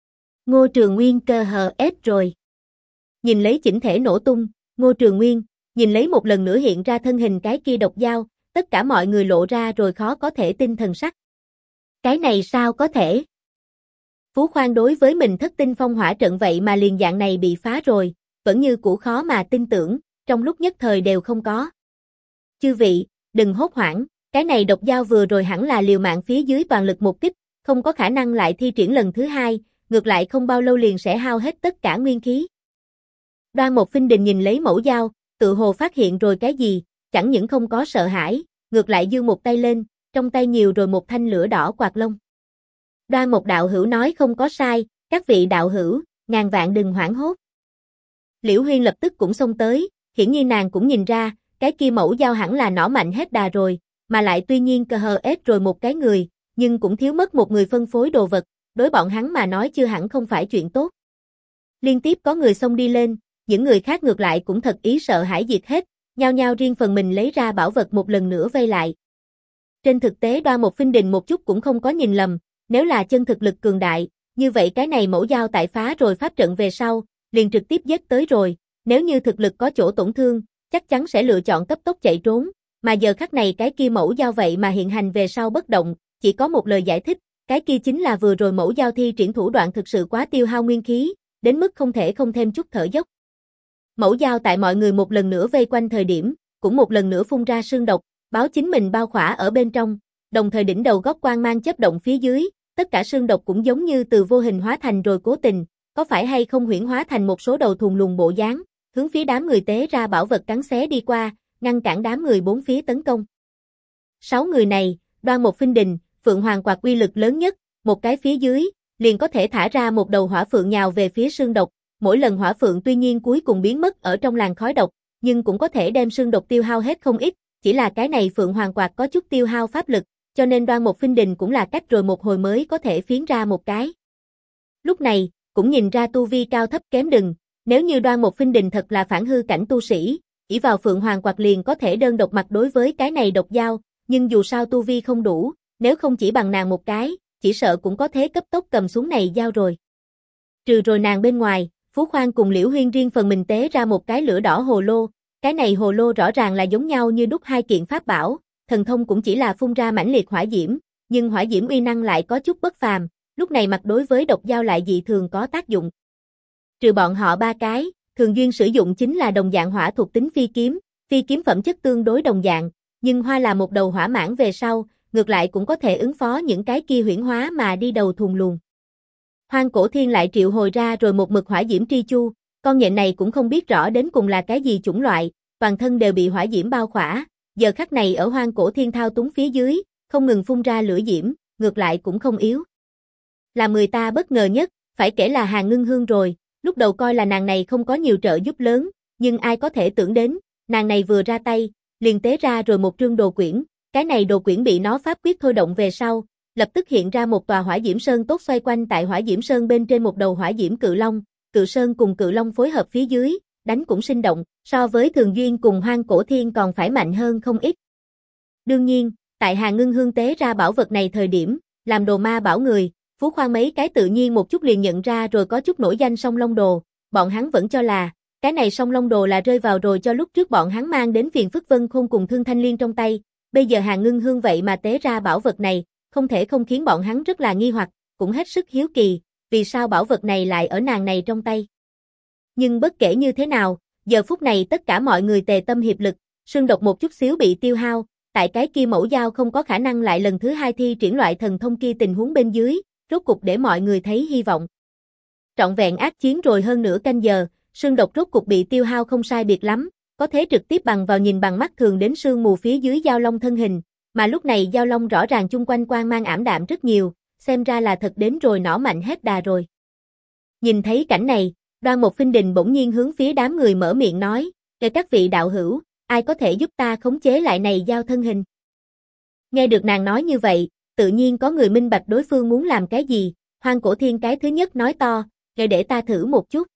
Ngô Trường Nguyên cơ hờ ép rồi. Nhìn lấy chỉnh thể nổ tung, Ngô Trường Nguyên, nhìn lấy một lần nữa hiện ra thân hình cái kia độc dao, tất cả mọi người lộ ra rồi khó có thể tin thần sắc. Cái này sao có thể? Phú Khoan đối với mình thất tinh phong hỏa trận vậy mà liền dạng này bị phá rồi, vẫn như cũ khó mà tin tưởng, trong lúc nhất thời đều không có. Chư vị, đừng hốt hoảng, cái này độc dao vừa rồi hẳn là liều mạng phía dưới toàn lực một kích, không có khả năng lại thi triển lần thứ hai, ngược lại không bao lâu liền sẽ hao hết tất cả nguyên khí. Đoan Mộc Phinh Đình nhìn lấy mẫu dao, tự hồ phát hiện rồi cái gì, chẳng những không có sợ hãi, ngược lại giương một tay lên, trong tay nhiều rồi một thanh lửa đỏ quạt lông. Đoan Mộc đạo hữu nói không có sai, các vị đạo hữu, ngàn vạn đừng hoảng hốt. Liễu Huyên lập tức cũng xông tới, hiển nhiên nàng cũng nhìn ra, cái kia mẫu dao hẳn là nỏ mạnh hết đà rồi, mà lại tuy nhiên cờ hờ ép rồi một cái người, nhưng cũng thiếu mất một người phân phối đồ vật, đối bọn hắn mà nói chưa hẳn không phải chuyện tốt. Liên tiếp có người xông đi lên, những người khác ngược lại cũng thật ý sợ hãi diệt hết, nhao nhao riêng phần mình lấy ra bảo vật một lần nữa vây lại. Trên thực tế Đoan Mộc Phinh Đình một chút cũng không có nhìn lầm, nếu là chân thực lực cường đại, như vậy cái này mẫu dao tại phá rồi pháp trận về sau, liền trực tiếp giết tới rồi, nếu như thực lực có chỗ tổn thương, chắc chắn sẽ lựa chọn cấp tốc chạy trốn, mà giờ khắc này cái kia mẫu dao vậy mà hiện hành về sau bất động, chỉ có một lời giải thích, cái kia chính là vừa rồi mẫu dao thi triển thủ đoạn thực sự quá tiêu hao nguyên khí, đến mức không thể không thêm chút thở dốc. Mẫu dao tại mọi người một lần nữa vây quanh thời điểm, cũng một lần nữa phun ra sương độc, báo chính mình bao khỏa ở bên trong, đồng thời đỉnh đầu góc quang mang chớp động phía dưới, tất cả xương độc cũng giống như từ vô hình hóa thành rồi cố tình, có phải hay không huyễn hóa thành một số đầu thùn lùn bộ dáng, hướng phía đám người tế ra bảo vật cắn xé đi qua, ngăn cản đám người bốn phía tấn công. 6 người này, Đoan Mộc Phinh Đình, Phượng Hoàng Quạt uy lực lớn nhất, một cái phía dưới, liền có thể thả ra một đầu hỏa phượng nhào về phía xương độc, mỗi lần hỏa phượng tuy nhiên cuối cùng biến mất ở trong làn khói độc, nhưng cũng có thể đem xương độc tiêu hao hết không ít, chỉ là cái này Phượng Hoàng Quạt có chút tiêu hao pháp lực, cho nên Đoan Mộc Phinh Đình cũng là cách rồi một hồi mới có thể phiến ra một cái. Lúc này, cũng nhìn ra tu vi cao thấp kém đừng, nếu như Đoan Mộc Phinh Đình thật là phản hư cảnh tu sĩ, ỷ vào Phượng Hoàng Quạt liền có thể đơn độc mặt đối với cái này độc dao, nhưng dù sao tu vi không đủ, nếu không chỉ bằng nàng một cái, chỉ sợ cũng có thế cấp tốc cầm xuống này dao rồi. Trừ rồi nàng bên ngoài, Phú Khoan cùng Liễu Huyên riêng phần mình tế ra một cái lửa đỏ hồ lô, cái này hồ lô rõ ràng là giống nhau như đúc hai kiện pháp bảo, thần thông cũng chỉ là phun ra mãnh liệt hỏa diễm, nhưng hỏa diễm uy năng lại có chút bất phàm, lúc này mặt đối với độc dao lại dị thường có tác dụng. Trừ bọn họ ba cái, thường duyên sử dụng chính là đồng dạng hỏa thuộc tính phi kiếm phẩm chất tương đối đồng dạng, nhưng hoa là một đầu hỏa mãng về sau, ngược lại cũng có thể ứng phó những cái kia huyễn hóa mà đi đầu thùn luồn. Hoang Cổ Thiên lại triệu hồi ra rồi một mực hỏa diễm tri chu, con nhện này cũng không biết rõ đến cùng là cái gì chủng loại, toàn thân đều bị hỏa diễm bao khỏa, giờ khắc này ở Hoang Cổ Thiên thao túng phía dưới, không ngừng phun ra lửa diễm, ngược lại cũng không yếu. Làm người ta bất ngờ nhất, phải kể là Hàn Ngưng Hương rồi, lúc đầu coi là nàng này không có nhiều trợ giúp lớn, nhưng ai có thể tưởng đến, nàng này vừa ra tay, liền tế ra rồi một trương đồ quyển, cái này đồ quyển bị nó pháp quyết thôi động về sau, lập tức hiện ra một tòa hỏa diễm sơn tốt xoay quanh tại hỏa diễm sơn bên trên một đầu hỏa diễm cự long, cự sơn cùng cự long phối hợp phía dưới, đánh cũng sinh động, so với Thường Duyên cùng Hoang Cổ Thiên còn phải mạnh hơn không ít. Đương nhiên, tại Hàn Ngưng Hương tế ra bảo vật này thời điểm, làm đồ ma bảo người, Phú Khoan mấy cái tự nhiên một chút liền nhận ra rồi có chút nổi danh Song Long Đồ, bọn hắn vẫn cho là, cái này Song Long Đồ là rơi vào rồi cho lúc trước bọn hắn mang đến phiền phức Vân Khôn cùng Thương Thanh Liên trong tay, bây giờ Hàn Ngưng Hương vậy mà tế ra bảo vật này, không thể không khiến bọn hắn rất là nghi hoặc, cũng hết sức hiếu kỳ, vì sao bảo vật này lại ở nàng này trong tay. Nhưng bất kể như thế nào, giờ phút này tất cả mọi người tề tâm hiệp lực, xương độc một chút xíu bị tiêu hao, tại cái kia mẫu dao không có khả năng lại lần thứ hai thi triển loại thần thông kia tình huống bên dưới, rốt cục để mọi người thấy hy vọng. Trọn vẹn ác chiến rồi hơn nửa canh giờ, xương độc rốt cục bị tiêu hao không sai biệt lắm, có thể trực tiếp bằng vào nhìn bằng mắt thường đến sương mù phía dưới Giao Long thân hình, mà lúc này Giao Long rõ ràng chung quanh quang mang ảm đạm rất nhiều, xem ra là thật đến rồi nỏ mạnh hết đà rồi. Nhìn thấy cảnh này, Đoan Mộc Phinh Đình bỗng nhiên hướng phía đám người mở miệng nói, kể các vị đạo hữu, ai có thể giúp ta khống chế lại này Giao thân hình. Nghe được nàng nói như vậy, tự nhiên có người minh bạch đối phương muốn làm cái gì, Hoang Cổ Thiên cái thứ nhất nói to, để ta thử một chút.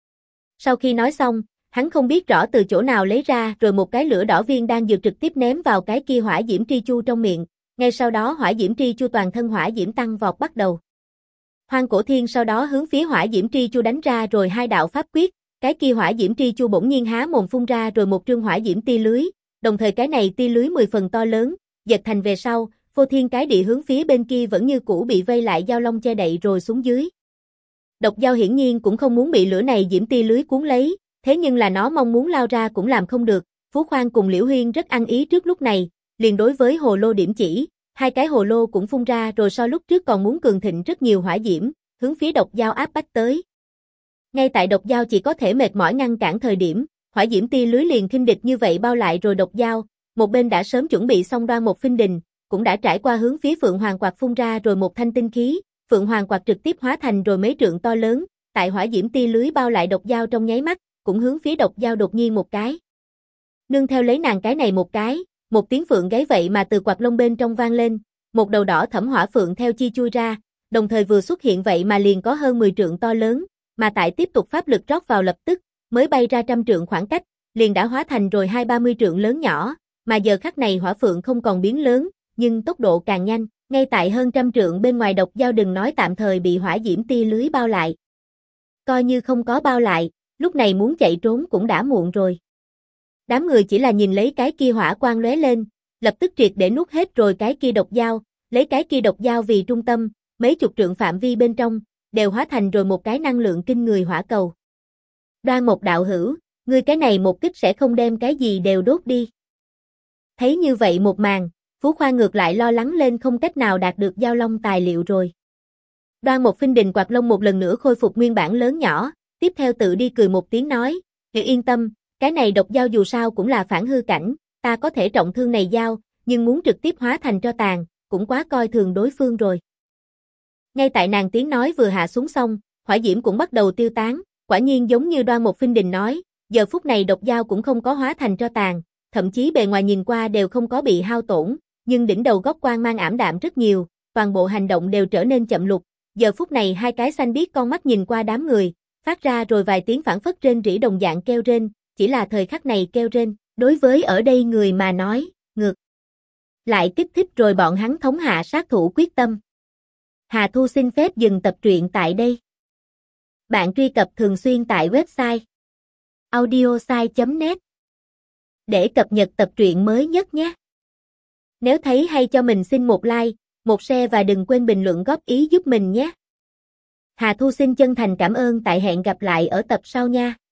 Sau khi nói xong, hắn không biết rõ từ chỗ nào lấy ra rồi một cái lửa đỏ viên đang dược trực tiếp ném vào cái kia hỏa diễm tri chu trong miệng, ngay sau đó hỏa diễm tri chu toàn thân hỏa diễm tăng vọt bắt đầu. Hoang Cổ Thiên sau đó hướng phía hỏa diễm tri chu đánh ra rồi hai đạo pháp quyết, cái kia hỏa diễm tri chu bỗng nhiên há mồm phun ra rồi một trương hỏa diễm tia lưới, đồng thời cái này tia lưới 10 phần to lớn, giật thành về sau, phô thiên cái địa hướng phía bên kia vẫn như cũ bị vây lại Giao Long che đậy rồi xuống dưới. Độc Dao hiển nhiên cũng không muốn bị lửa này diễm tia lưới cuốn lấy, thế nhưng là nó mong muốn lao ra cũng làm không được, Phú Khoan cùng Liễu Huyên rất ăn ý trước lúc này, liền đối với hồ lô điểm chỉ, hai cái hồ lô cũng phun ra rồi so lúc trước còn muốn cường thịnh rất nhiều hỏa diễm, hướng phía Độc Dao áp bách tới. Ngay tại Độc Dao chỉ có thể mệt mỏi ngăn cản thời điểm, hỏa diễm tia lưới liền khinh địch như vậy bao lại rồi Độc Dao, một bên đã sớm chuẩn bị xong Đoan Mộc Phinh Đình, cũng đã trải qua hướng phía Phượng Hoàng Quạt phun ra rồi một thanh tinh khí, Phượng Hoàng Quạt trực tiếp hóa thành rồi mấy trượng to lớn, tại hỏa diễm tia lưới bao lại Độc Dao trong nháy mắt, cũng hướng phía Độc Dao đột nhiên một cái. Nương theo lấy nàng cái này một cái, một tiếng phượng gáy vậy mà từ quạt lông bên trong vang lên, một đầu đỏ thẫm hỏa phượng theo chi chui ra, đồng thời vừa xuất hiện vậy mà liền có hơn 10 trượng to lớn, mà tại tiếp tục pháp lực rót vào lập tức, mới bay ra trăm trượng khoảng cách, liền đã hóa thành rồi 20-30 trượng lớn nhỏ, mà giờ khắc này hỏa phượng không còn biến lớn, nhưng tốc độ càng nhanh, ngay tại hơn trăm trượng bên ngoài Độc Dao đừng nói tạm thời bị hỏa diễm tia lưới bao lại. Coi như không có bao lại, lúc này muốn chạy trốn cũng đã muộn rồi. Đám người chỉ là nhìn lấy cái kia hỏa quang lóe lên, lập tức triệt để nuốt hết rồi cái kia Độc Dao, lấy cái kia Độc Dao vì trung tâm, mấy chục trượng phạm vi bên trong, đều hóa thành rồi một cái năng lượng kinh người hỏa cầu. Đoan Mộc đạo hữu, ngươi cái này một kích sẽ không đem cái gì đều đốt đi. Thấy như vậy một màn, Phú Khoan ngược lại lo lắng lên không cách nào đạt được Giao Long tài liệu rồi. Đoan Mộc Phinh Đình quạt lông một lần nữa khôi phục nguyên bản lớn nhỏ, tiếp theo tự đi cười một tiếng nói, yên tâm, cái này độc dao dù sao cũng là phản hư cảnh, ta có thể trọng thương này dao, nhưng muốn trực tiếp hóa thành tro tàn, cũng quá coi thường đối phương rồi. Ngay tại nàng tiếng nói vừa hạ xuống xong, hỏa diễm cũng bắt đầu tiêu tán, quả nhiên giống như Đoan Mộc Phinh Đình nói, giờ phút này độc dao cũng không có hóa thành tro tàn, thậm chí bề ngoài nhìn qua đều không có bị hao tổn, nhưng đỉnh đầu góc quang mang ảm đạm rất nhiều, toàn bộ hành động đều trở nên chậm lục. Giờ phút này hai cái xanh biếc con mắt nhìn qua đám người, phát ra rồi vài tiếng phảng phất rên rỉ đồng dạng kêu rên, chỉ là thời khắc này kêu rên, đối với ở đây người mà nói, ngược lại kích thích rồi bọn hắn thống hạ sát thủ quyết tâm. Hà Thu xin phép dừng tập truyện tại đây. Bạn truy cập thường xuyên tại website audiosai.net để cập nhật tập truyện mới nhất nhé. Nếu thấy hay cho mình xin một like, một share và đừng quên bình luận góp ý giúp mình nhé. Hà Thu xin chân thành cảm ơn, tại hẹn gặp lại ở tập sau nha.